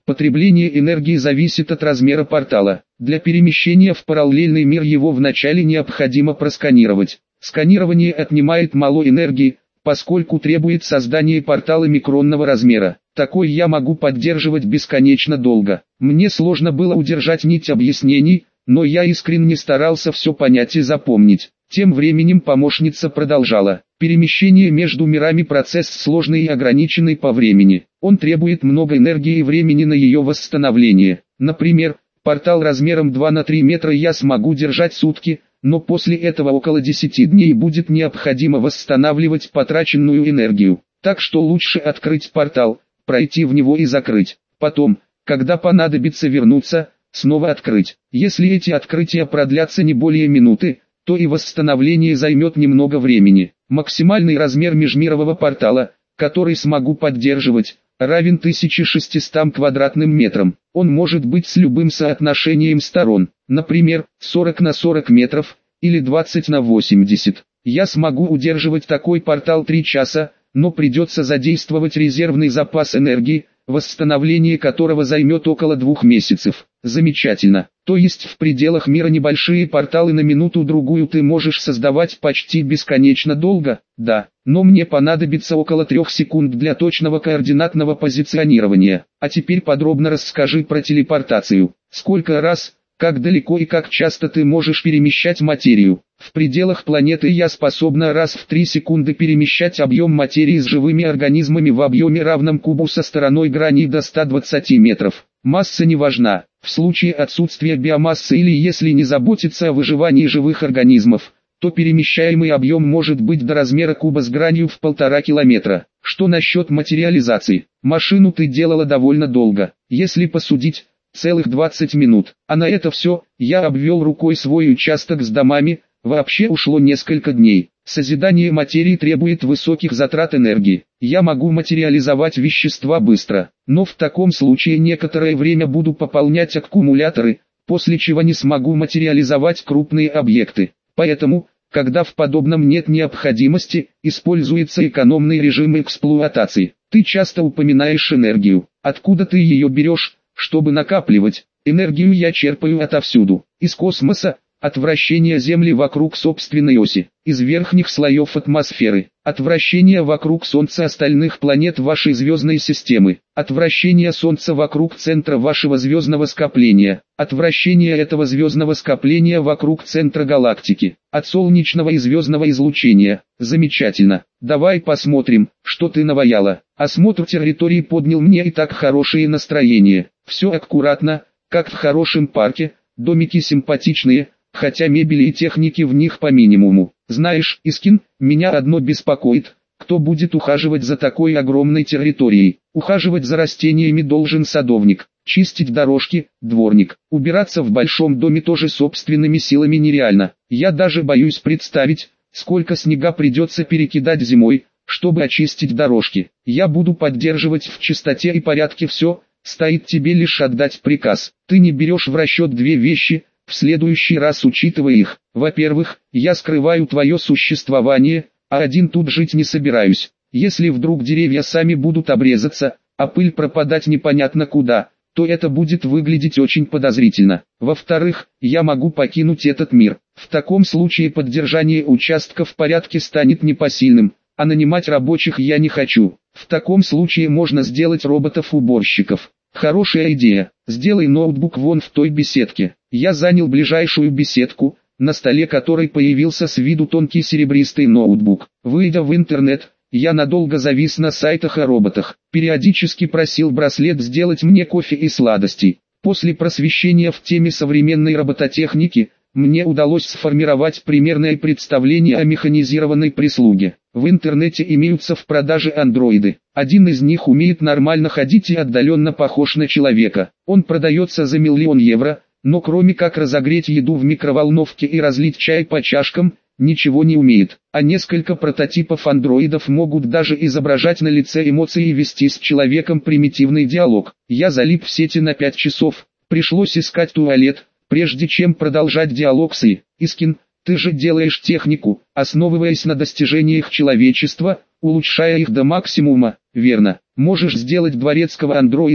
Потребление энергии зависит от размера портала. Для перемещения в параллельный мир его вначале необходимо просканировать. Сканирование отнимает мало энергии, поскольку требует создания портала микронного размера. Такой я могу поддерживать бесконечно долго. Мне сложно было удержать нить объяснений, но я искренне старался все понять и запомнить. Тем временем помощница продолжала. Перемещение между мирами процесс сложный и ограниченный по времени. Он требует много энергии и времени на ее восстановление. Например, портал размером два на три метра я смогу держать сутки, но после этого около десяти дней будет необходимо восстанавливать потраченную энергию. Так что лучше открыть портал, пройти в него и закрыть. Потом, когда понадобится вернуться, снова открыть. Если эти открытия продлятся не более минуты, то и восстановление займет немного времени. Максимальный размер межмирового портала, который смогу поддерживать, равен тысяче шестистам квадратным метрам. Он может быть с любым соотношением сторон, например, сорок на сорок метров, или двадцать на восемьдесят. Я смогу удерживать такой портал три часа, но придется задействовать резервный запас энергии, восстановление которого займет около двух месяцев. Замечательно. То есть в пределах мира небольшие порталы на минуту-другую ты можешь создавать почти бесконечно долго? Да, но мне понадобится около трех секунд для точного координатного позиционирования. А теперь подробно расскажи про телепортацию. Сколько раз, как далеко и как часто ты можешь перемещать материю? В пределах планеты я способна раз в три секунды перемещать объем материи с живыми организмами в объеме равном кубу со стороной грани до ста двадцати метров. Масса не важна. В случае отсутствия биомассы или если не заботиться о выживании живых организмов, то перемещаемый объем может быть до размера куба с гранью в полтора километра. Что насчет материализации? Машину ты делала довольно долго, если посудить, целых двадцать минут. А на это все, я обвел рукой свой участок с домами, вообще ушло несколько дней. Созидание материи требует высоких затрат энергии. Я могу материализовать вещества быстро, но в таком случае некоторое время буду пополнять аккумуляторы, после чего не смогу материализовать крупные объекты. Поэтому, когда в подобном нет необходимости, используется экономный режим эксплуатации. Ты часто упоминаешь энергию. Откуда ты ее берешь, чтобы накапливать? Энергию я черпаю отовсюду. Из космоса, от вращения Земли вокруг собственной оси, из верхних слоев атмосферы, от вращения вокруг Солнца остальных планет вашей звездной системы, от вращения Солнца вокруг центра вашего звездного скопления, от вращения этого звездного скопления вокруг центра галактики, от солнечного и звездного излучения. Замечательно. Давай посмотрим, что ты наваяла. Осмотр территории поднял мне и так хорошее настроение. Все аккуратно, как в хорошем парке, домики симпатичные, хотя мебели и техники в них по минимуму. Знаешь, Искин, меня одно беспокоит, кто будет ухаживать за такой огромной территорией. Ухаживать за растениями должен садовник, чистить дорожки, дворник. Убираться в большом доме тоже собственными силами нереально. Я даже боюсь представить, сколько снега придется перекидать зимой, чтобы очистить дорожки. Я буду поддерживать в чистоте и порядке все, стоит тебе лишь отдать приказ. Ты не берешь в расчет две вещи, в следующий раз учитывая их. Во-первых, я скрываю твое существование, а один тут жить не собираюсь. Если вдруг деревья сами будут обрезаться, а пыль пропадать непонятно куда, то это будет выглядеть очень подозрительно. Во-вторых, я могу покинуть этот мир. В таком случае поддержание участка в порядке станет непосильным, а нанимать рабочих я не хочу. В таком случае можно сделать роботов-уборщиков. Хорошая идея. Сделай ноутбук вон в той беседке. Я занял ближайшую беседку, на столе которой появился с виду тонкий серебристый ноутбук. Выйдя в интернет, я надолго завис на сайтах о роботах. Периодически просил браслет сделать мне кофе и сладостей. После просвещения в теме современной робототехники, мне удалось сформировать примерное представление о механизированной прислуге. В интернете имеются в продаже андроиды. Один из них умеет нормально ходить и отдаленно похож на человека. Он продается за миллион евро, но кроме как разогреть еду в микроволновке и разлить чай по чашкам, ничего не умеет. А несколько прототипов андроидов могут даже изображать на лице эмоции и вести с человеком примитивный диалог. Я залип в сети на пять часов, пришлось искать туалет, прежде чем продолжать диалог с И. Искин, ты же делаешь технику, основываясь на достижениях человечества, улучшая их до максимума, верно? Можешь сделать дворецкого андроида,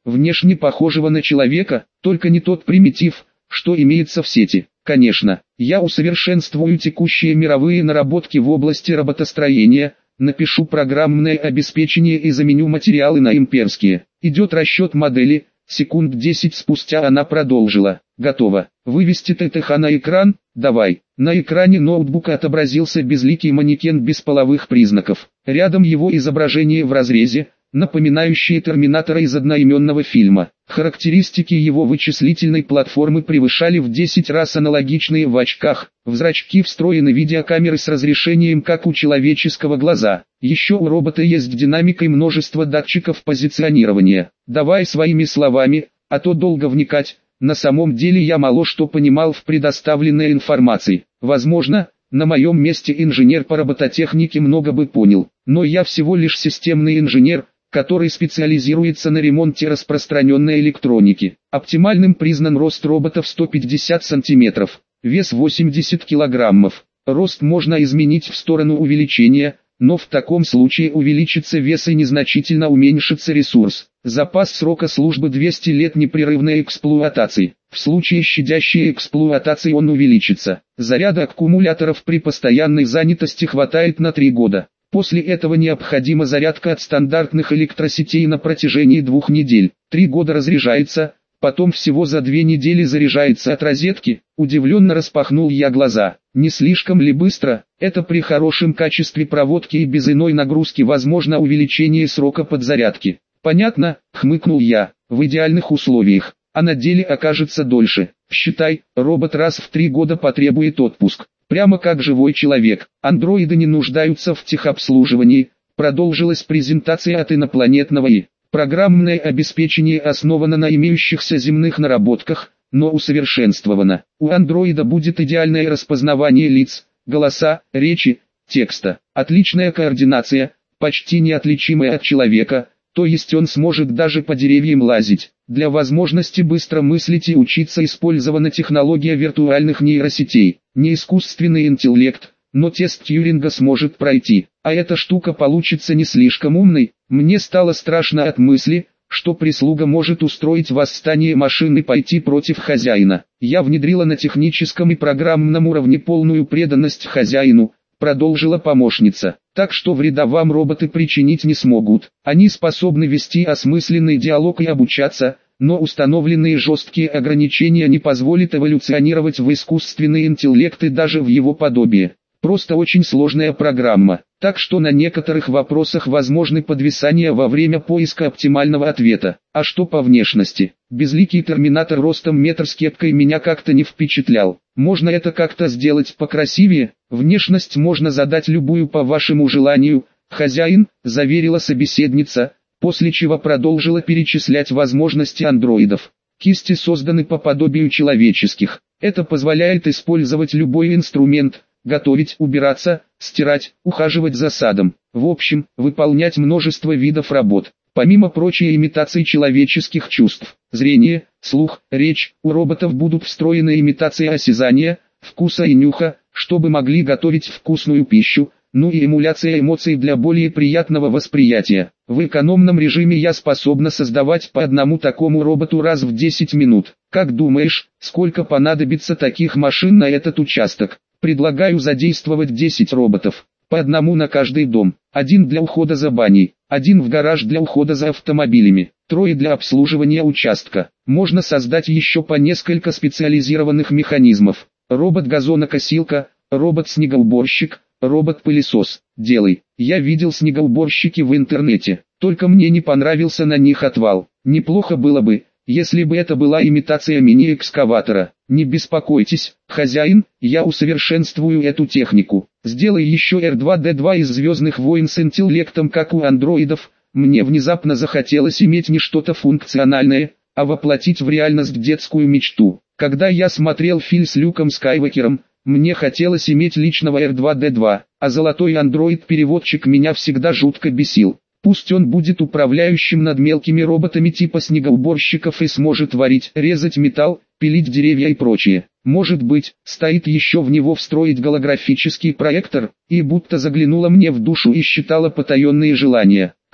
внешне похожего на человека, только не тот примитив, что имеется в сети. Конечно, я усовершенствую текущие мировые наработки в области роботостроения, напишу программное обеспечение и заменю материалы на имперские. Идет расчет модели, секунд десять спустя она продолжила. Готово. Вывести ТТХ на экран? Давай. На экране ноутбука отобразился безликий манекен без половых признаков. Рядом его изображение в разрезе, напоминающие Терминатора из одноименного фильма. Характеристики его вычислительной платформы превышали в десять раз аналогичные в очках. В зрачки встроены видеокамеры с разрешением как у человеческого глаза. Еще у робота есть динамика и множество датчиков позиционирования. Давай своими словами, а то долго вникать. На самом деле я мало что понимал в предоставленной информации. Возможно, на моем месте инженер по робототехнике много бы понял. Но я всего лишь системный инженер, который специализируется на ремонте распространенной электроники. Оптимальным признан рост робота в сто пятьдесят сантиметров, вес восемьдесят килограммов. Рост можно изменить в сторону увеличения, но в таком случае увеличится вес и незначительно уменьшится ресурс. Запас срока службы двести лет непрерывной эксплуатации. В случае щадящей эксплуатации он увеличится. Заряда аккумуляторов при постоянной занятости хватает на три года. После этого необходима зарядка от стандартных электросетей на протяжении двух недель. Три года разряжается, потом всего за две недели заряжается от розетки. Удивленно распахнул я глаза. Не слишком ли быстро? Это при хорошем качестве проводки и без иной нагрузки возможно увеличение срока подзарядки. Понятно, хмыкнул я, в идеальных условиях, а на деле окажется дольше. Считай, робот раз в три года потребует отпуск. Прямо как живой человек. Андроиды не нуждаются в техобслуживании. Продолжилась презентация от инопланетного И. Программное обеспечение основано на имеющихся земных наработках, но усовершенствовано. У андроида будет идеальное распознавание лиц, голоса, речи, текста. Отличная координация, почти неотличимая от человека, то есть он сможет даже по деревьям лазить. Для возможности быстро мыслить и учиться использована технология виртуальных нейросетей. Не искусственный интеллект, но тест Тьюринга сможет пройти. А эта штука получится не слишком умной. Мне стало страшно от мысли, что прислуга может устроить восстание машин и пойти против хозяина. Я внедрила на техническом и программном уровне полную преданность хозяину, продолжила помощница. Так что вреда вам роботы причинить не смогут. Они способны вести осмысленный диалог и обучаться, но установленные жесткие ограничения не позволят эволюционировать в искусственный интеллект и даже в его подобие. Просто очень сложная программа, так что на некоторых вопросах возможны подвисания во время поиска оптимального ответа. А что по внешности? Безликий терминатор ростом метр с кепкой меня как-то не впечатлял. Можно это как-то сделать покрасивее? Внешность можно задать любую по вашему желанию, хозяин, заверила собеседница, после чего продолжила перечислять возможности андроидов. Кисти созданы по подобию человеческих. Это позволяет использовать любой инструмент, готовить, убираться, стирать, ухаживать за садом. В общем, выполнять множество видов работ. Помимо прочей имитации человеческих чувств, зрение, слух, речь, у роботов будут встроены имитации осязания, вкуса и нюха, чтобы могли готовить вкусную пищу, ну и эмуляция эмоций для более приятного восприятия. В экономном режиме я способна создавать по одному такому роботу раз в десять минут. Как думаешь, сколько понадобится таких машин на этот участок? Предлагаю задействовать десять роботов, по одному на каждый дом, один для ухода за баней, один в гараж для ухода за автомобилями, трое для обслуживания участка. Можно создать еще по несколько специализированных механизмов. Робот-газонокосилка, робот-снегоуборщик, робот-пылесос. Делай. Я видел снегоуборщики в интернете, только мне не понравился на них отвал. Неплохо было бы, если бы это была имитация мини-экскаватора. Не беспокойтесь, хозяин, я усовершенствую эту технику. Сделай еще эр два дэ два из Звездных войн с интеллектом как у андроидов. Мне внезапно захотелось иметь не что-то функциональное, а воплотить в реальность детскую мечту. Когда я смотрел фильм с Люком Скайуокером, мне хотелось иметь личного эр два дэ два, а золотой андроид-переводчик меня всегда жутко бесил. Пусть он будет управляющим над мелкими роботами типа снегоуборщиков и сможет варить, резать металл, пилить деревья и прочее. Может быть, стоит еще в него встроить голографический проектор, и будто заглянула мне в душу и считала потаенные желания.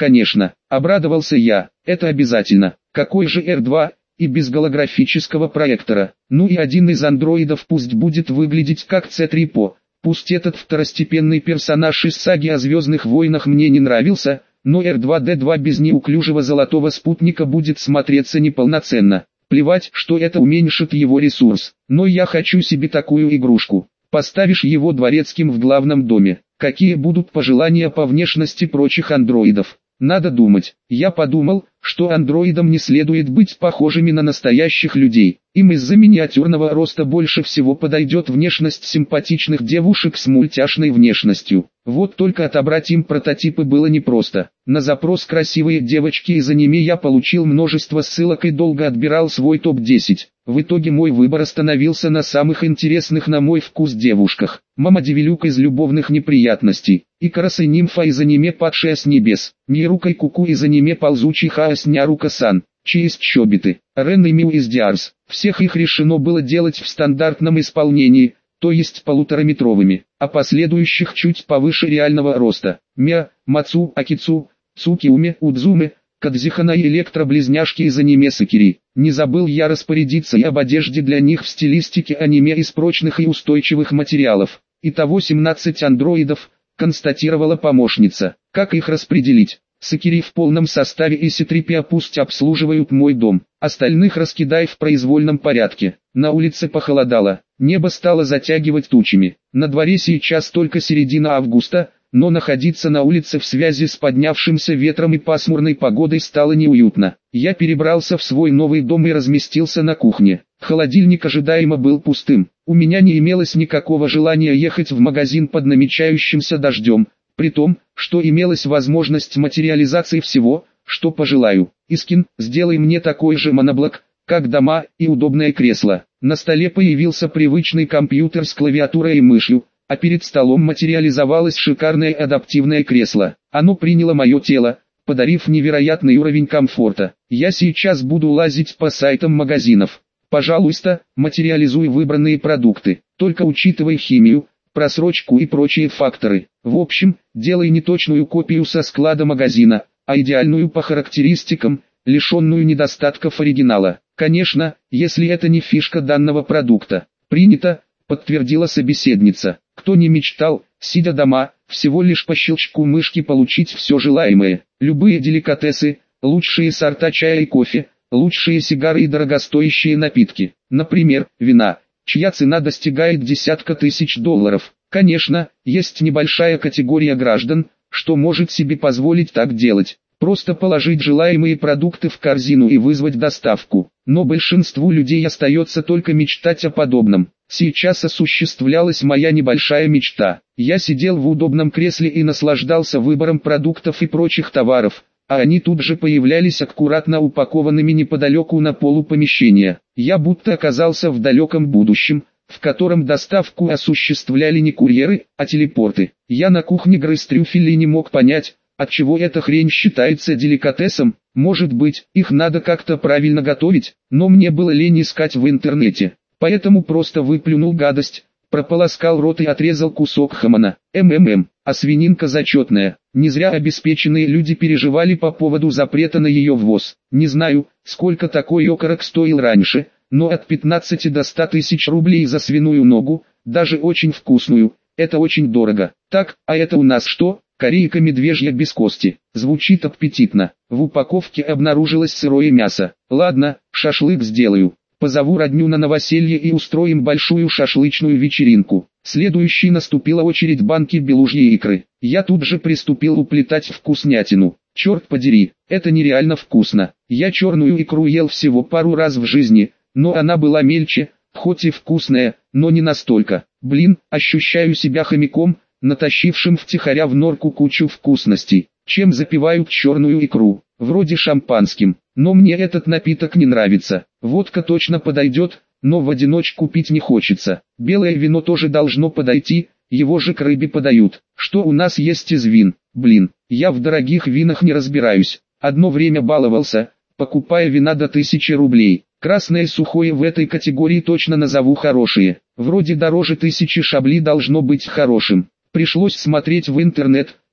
конечно, обрадовался я, это обязательно. Какой же эр два, и без голографического проектора. Ну и один из андроидов пусть будет выглядеть как си три по. Пусть этот второстепенный персонаж из саги о Звездных войнах мне не нравился, но эр два дэ два без неуклюжего золотого спутника будет смотреться неполноценно. Плевать, что это уменьшит его ресурс, но я хочу себе такую игрушку. Поставишь его дворецким в главном доме. Какие будут пожелания по внешности прочих андроидов? Надо думать. Я подумал, что андроидам не следует быть похожими на настоящих людей. Им из-за миниатюрного роста больше всего подойдет внешность симпатичных девушек с мультяшной внешностью. Вот только отобрать им прототипы было непросто. На запрос «красивые девочки из аниме» я получил множество ссылок и долго отбирал свой топ десять. В итоге мой выбор остановился на самых интересных на мой вкус девушках. Мама Девилюк из «Любовных неприятностей», Икарос и Нимфа из аниме «Падшая с небес», Нирука и Куку из аниме «Ползучий хаос Нярука-сан», Чи из Чобиты, Рен и Миу из Диарс. Всех их решено было делать в стандартном исполнении, то есть полутораметровыми, а последующих чуть повыше реального роста. Мя, Мацу, Акицу, Цукиуме, Удзуме, Кадзихана и Электро-близняшки из аниме Сакири. Не забыл я распорядиться и об одежде для них в стилистике аниме из прочных и устойчивых материалов. Итого семнадцать андроидов, констатировала помощница. Как их распределить? Сакири в полном составе и си три по пусть обслуживают мой дом, остальных раскидай в произвольном порядке. На улице похолодало, небо стало затягивать тучами. На дворе сейчас только середина августа, но находиться на улице в связи с поднявшимся ветром и пасмурной погодой стало неуютно. Я перебрался в свой новый дом и разместился на кухне. Холодильник ожидаемо был пустым. У меня не имелось никакого желания ехать в магазин под намечающимся дождем, при том, что имелась возможность материализации всего, что пожелаю. Искин, сделай мне такой же моноблок, как дома, и удобное кресло. На столе появился привычный компьютер с клавиатурой и мышью, а перед столом материализовалось шикарное адаптивное кресло. Оно приняло мое тело, подарив невероятный уровень комфорта. Я сейчас буду лазить по сайтам магазинов. Пожалуйста, материализуй выбранные продукты, только учитывай химию, просрочку и прочие факторы. В общем, делай не точную копию со склада магазина, а идеальную по характеристикам, лишенную недостатков оригинала. Конечно, если это не фишка данного продукта. Принято, подтвердила собеседница. Кто не мечтал, сидя дома, всего лишь по щелчку мышки получить все желаемое. Любые деликатесы, лучшие сорта чая и кофе, лучшие сигары и дорогостоящие напитки. Например, вина, чья цена достигает десятка тысяч долларов. Конечно, есть небольшая категория граждан, что может себе позволить так делать. Просто положить желаемые продукты в корзину и вызвать доставку. Но большинству людей остается только мечтать о подобном. Сейчас осуществлялась моя небольшая мечта. Я сидел в удобном кресле и наслаждался выбором продуктов и прочих товаров, а они тут же появлялись аккуратно упакованными неподалеку на полу помещения. Я будто оказался в далеком будущем, в котором доставку осуществляли не курьеры, а телепорты. Я на кухне грыз трюфели и не мог понять, отчего эта хрень считается деликатесом. Может быть, их надо как-то правильно готовить, но мне было лень искать в интернете. Поэтому просто выплюнул гадость, прополоскал рот и отрезал кусок хамона. МММ, а свининка зачетная. Не зря обеспеченные люди переживали по поводу запрета на ее ввоз. Не знаю, сколько такой окорок стоил раньше, но от пятнадцати до ста тысяч рублей за свиную ногу, даже очень вкусную, это очень дорого. Так, а это у нас что? Корейка медвежья без кости. Звучит аппетитно. В упаковке обнаружилось сырое мясо. Ладно, шашлык сделаю. Позову родню на новоселье и устроим большую шашлычную вечеринку. Следующей наступила очередь банки белужьей икры. Я тут же приступил уплетать вкуснятину. Черт подери, это нереально вкусно. Я черную икру ел всего пару раз в жизни, но она была мельче, хоть и вкусная, но не настолько. Блин, ощущаю себя хомяком, натащившим втихаря в норку кучу вкусностей. Чем запивают черную икру? Вроде шампанским, но мне этот напиток не нравится. Водка точно подойдет, но в одиночку пить не хочется. Белое вино тоже должно подойти, его же к рыбе подают. Что у нас есть из вин? Блин, я в дорогих винах не разбираюсь. Одно время баловался, покупая вина до тысячи рублей. Красное сухое в этой категории точно назову хорошие. Вроде дороже тысячи шабли должно быть хорошим. Пришлось смотреть в интернет,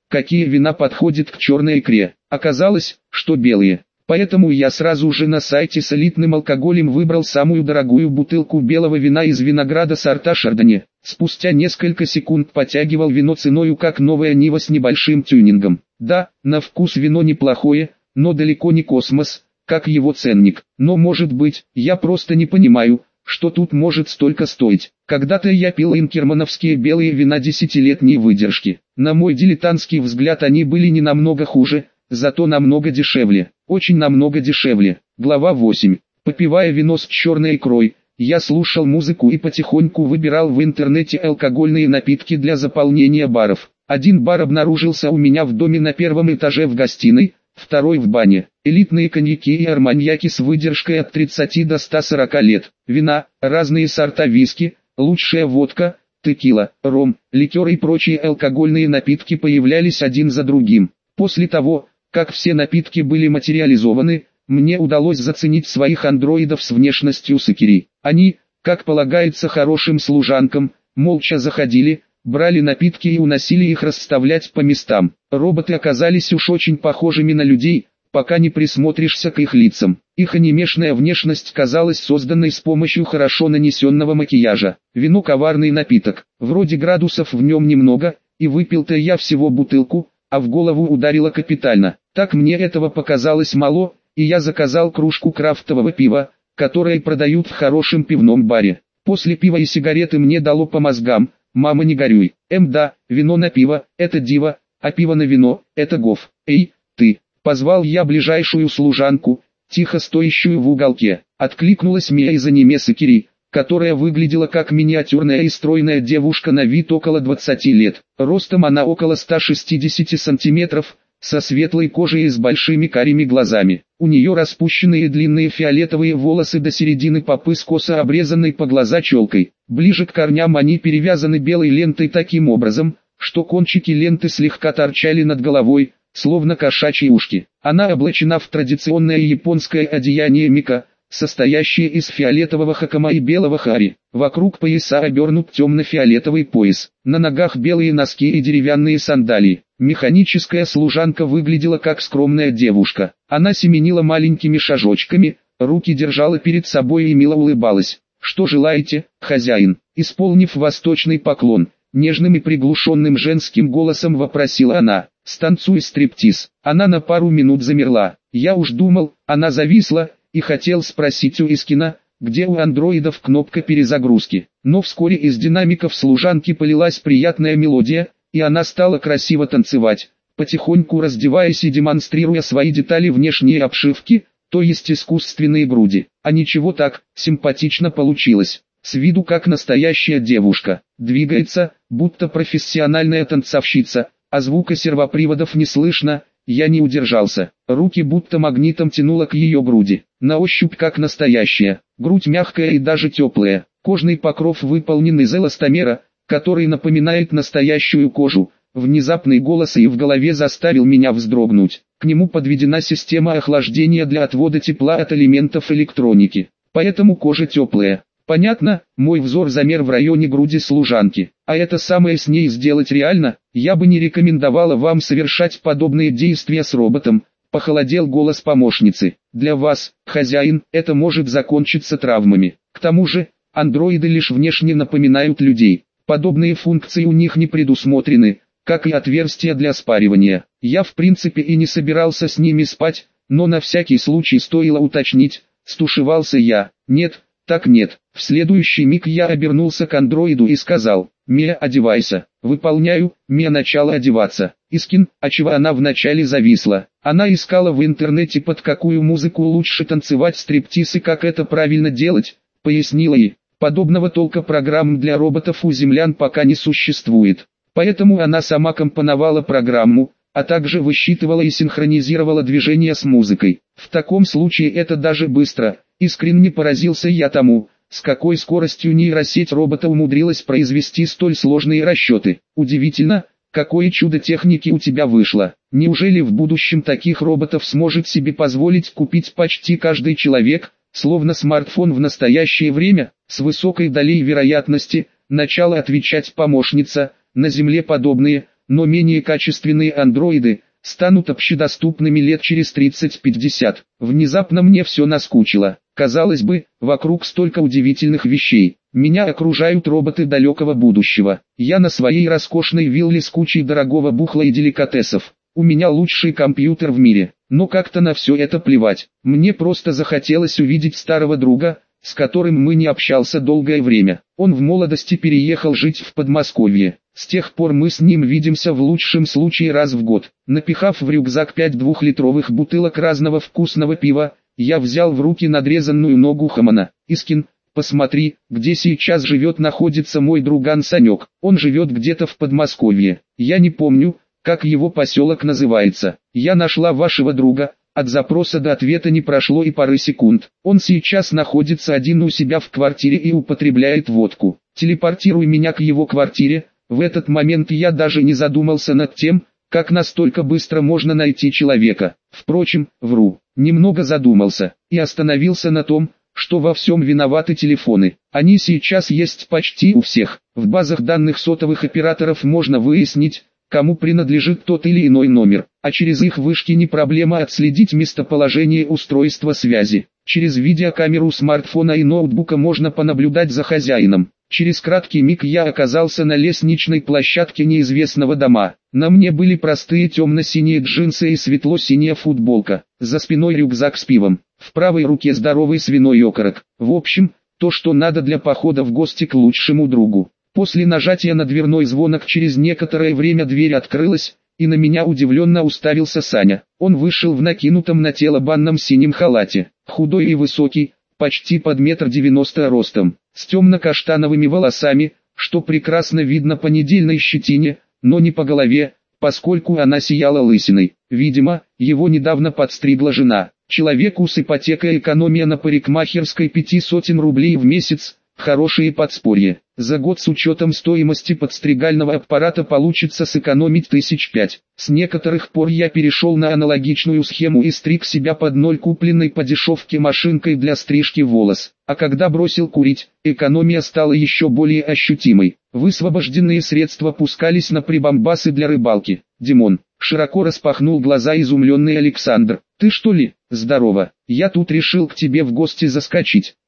какие вина подходят к черной икре. Оказалось, что белые. Поэтому я сразу же на сайте с элитным алкоголем выбрал самую дорогую бутылку белого вина из винограда сорта Шардоне. Спустя несколько секунд потягивал вино ценою как новая Нива с небольшим тюнингом. Да, на вкус вино неплохое, но далеко не космос, как его ценник. Но может быть, я просто не понимаю, что тут может столько стоить. Когда-то я пил инкермановские белые вина десятилетней выдержки. На мой дилетантский взгляд они были не намного хуже, зато намного дешевле. Очень намного дешевле. Глава восемь. Попивая вино с черной икрой, я слушал музыку и потихоньку выбирал в интернете алкогольные напитки для заполнения баров. Один бар обнаружился у меня в доме на первом этаже в гостиной, второй в бане. Элитные коньяки и арманьяки с выдержкой от тридцати до ста сорока лет. Вина, разные сорта виски, лучшая водка, текила, ром, ликеры и прочие алкогольные напитки появлялись один за другим. После того, как все напитки были материализованы, мне удалось заценить своих андроидов с внешностью сыкерей. Они, как полагается хорошим служанкам, молча заходили, брали напитки и уносили их расставлять по местам. Роботы оказались уж очень похожими на людей, пока не присмотришься к их лицам. Их анимешная внешность казалась созданной с помощью хорошо нанесенного макияжа. Вино коварный напиток, вроде градусов в нем немного, и выпил-то я всего бутылку, а в голову ударило капитально. Так мне этого показалось мало, и я заказал кружку крафтового пива, которое продают в хорошем пивном баре. После пива и сигареты мне дало по мозгам: мама не горюй. Эм да, вино на пиво – это диво, а пиво на вино – это гов. Эй, ты! Позвал я ближайшую служанку, тихо стоящую в уголке. Откликнулась Мия из аниме Сыкери, которая выглядела как миниатюрная и стройная девушка на вид около двадцати лет. Ростом она около ста шестидесяти сантиметров, со светлой кожей и с большими карими глазами. У нее распущенные длинные фиолетовые волосы до середины попы с косо обрезанной по глаза челкой. Ближе к корням они перевязаны белой лентой таким образом, что кончики ленты слегка торчали над головой, словно кошачьи ушки. Она облачена в традиционное японское одеяние мика, состоящее из фиолетового хакама и белого хари. Вокруг пояса обернут темно-фиолетовый пояс. На ногах белые носки и деревянные сандалии. Механическая служанка выглядела как скромная девушка. Она семенила маленькими шажочками, руки держала перед собой и мило улыбалась. «Что желаете, хозяин?» Исполнив восточный поклон, нежным и приглушенным женским голосом вопросила она. «Станцуй стриптиз». Она на пару минут замерла. Я уж думал, она зависла, и хотел спросить у Искина, где у андроидов кнопка перезагрузки. Но вскоре из динамиков служанки полилась приятная мелодия, и она стала красиво танцевать, потихоньку раздеваясь и демонстрируя свои детали внешней обшивки, то есть искусственные груди. А ничего так, симпатично получилось. С виду как настоящая девушка. Двигается, будто профессиональная танцовщица, а звука сервоприводов не слышно. Я не удержался. Руки будто магнитом тянуло к ее груди. На ощупь как настоящая. Грудь мягкая и даже теплая. Кожный покров выполнен из эластомера, который напоминает настоящую кожу. Внезапный голос и в голове заставил меня вздрогнуть. К нему подведена система охлаждения для отвода тепла от элементов электроники. Поэтому кожа теплая. Понятно, мой взор замер в районе груди служанки. А это самое с ней сделать реально? Я бы не рекомендовала вам совершать подобные действия с роботом. Похолодел голос помощницы. Для вас, хозяин, это может закончиться травмами. К тому же, андроиды лишь внешне напоминают людей. Подобные функции у них не предусмотрены, как и отверстия для спаривания. Я в принципе и не собирался с ними спать, но на всякий случай стоило уточнить. Стушевался я. Нет, так нет. В следующий миг я обернулся к андроиду и сказал: «Мия, одевайся». «Выполняю». Мия начала одеваться. Искин, а чего она вначале зависла? Она искала в интернете, под какую музыку лучше танцевать стриптиз и как это правильно делать, пояснила ей. Подобного толка программ для роботов у землян пока не существует. Поэтому она сама компоновала программу, а также высчитывала и синхронизировала движения с музыкой. В таком случае это даже быстро. Искренне поразился я тому, с какой скоростью нейросеть робота умудрилась произвести столь сложные расчеты. Удивительно, какое чудо техники у тебя вышло. Неужели в будущем таких роботов сможет себе позволить купить почти каждый человек, словно смартфон в настоящее время? С высокой долей вероятности, начала отвечать помощница. На Земле подобные, но менее качественные андроиды станут общедоступными лет через тридцать-пятьдесят. Внезапно мне все наскучило. Казалось бы, вокруг столько удивительных вещей. Меня окружают роботы далекого будущего. Я на своей роскошной вилле с кучей дорогого бухла и деликатесов. У меня лучший компьютер в мире. Но как-то на все это плевать. Мне просто захотелось увидеть старого друга, с которым мы не общался долгое время. Он в молодости переехал жить в Подмосковье. С тех пор мы с ним видимся в лучшем случае раз в год. Напихав в рюкзак пять двухлитровых бутылок разного вкусного пива, я взял в руки надрезанную ногу хамона. Искин, посмотри, где сейчас живет находится мой друган Санек. Он живет где-то в Подмосковье. Я не помню, как его поселок называется. Я нашла вашего друга. От запроса до ответа не прошло и пары секунд. Он сейчас находится один у себя в квартире и употребляет водку. Телепортируй меня к его квартире. В этот момент я даже не задумался над тем, как настолько быстро можно найти человека. Впрочем, вру. Немного задумался и остановился на том, что во всем виноваты телефоны. Они сейчас есть почти у всех. В базах данных сотовых операторов можно выяснить, кому принадлежит тот или иной номер, а через их вышки не проблема отследить местоположение устройства связи. Через видеокамеру смартфона и ноутбука можно понаблюдать за хозяином. Через краткий миг я оказался на лестничной площадке неизвестного дома. На мне были простые темно-синие джинсы и светло-синяя футболка. За спиной рюкзак с пивом. В правой руке здоровый свиной окорок. В общем, то, что надо для похода в гости к лучшему другу. После нажатия на дверной звонок через некоторое время дверь открылась, и на меня удивленно уставился Саня. Он вышел в накинутом на тело банном синем халате. Худой и высокий, почти под метр девяносто ростом, с темно-каштановыми волосами, что прекрасно видно по недельной щетине, но не по голове, поскольку она сияла лысиной. Видимо, его недавно подстригла жена. Человеку с ипотекой экономия на парикмахерской пяти сотен рублей в месяц, хорошее подспорье. За год с учетом стоимости подстригального аппарата получится сэкономить тысяч пять. С некоторых пор я перешел на аналогичную схему и стриг себя под ноль купленной по дешевке машинкой для стрижки волос. А когда бросил курить, экономия стала еще более ощутимой. Высвобожденные средства пускались на прибамбасы для рыбалки. Димон, широко распахнул глаза изумленный Александр. Ты что ли? Здорово. Я тут решил к тебе в гости заскочить.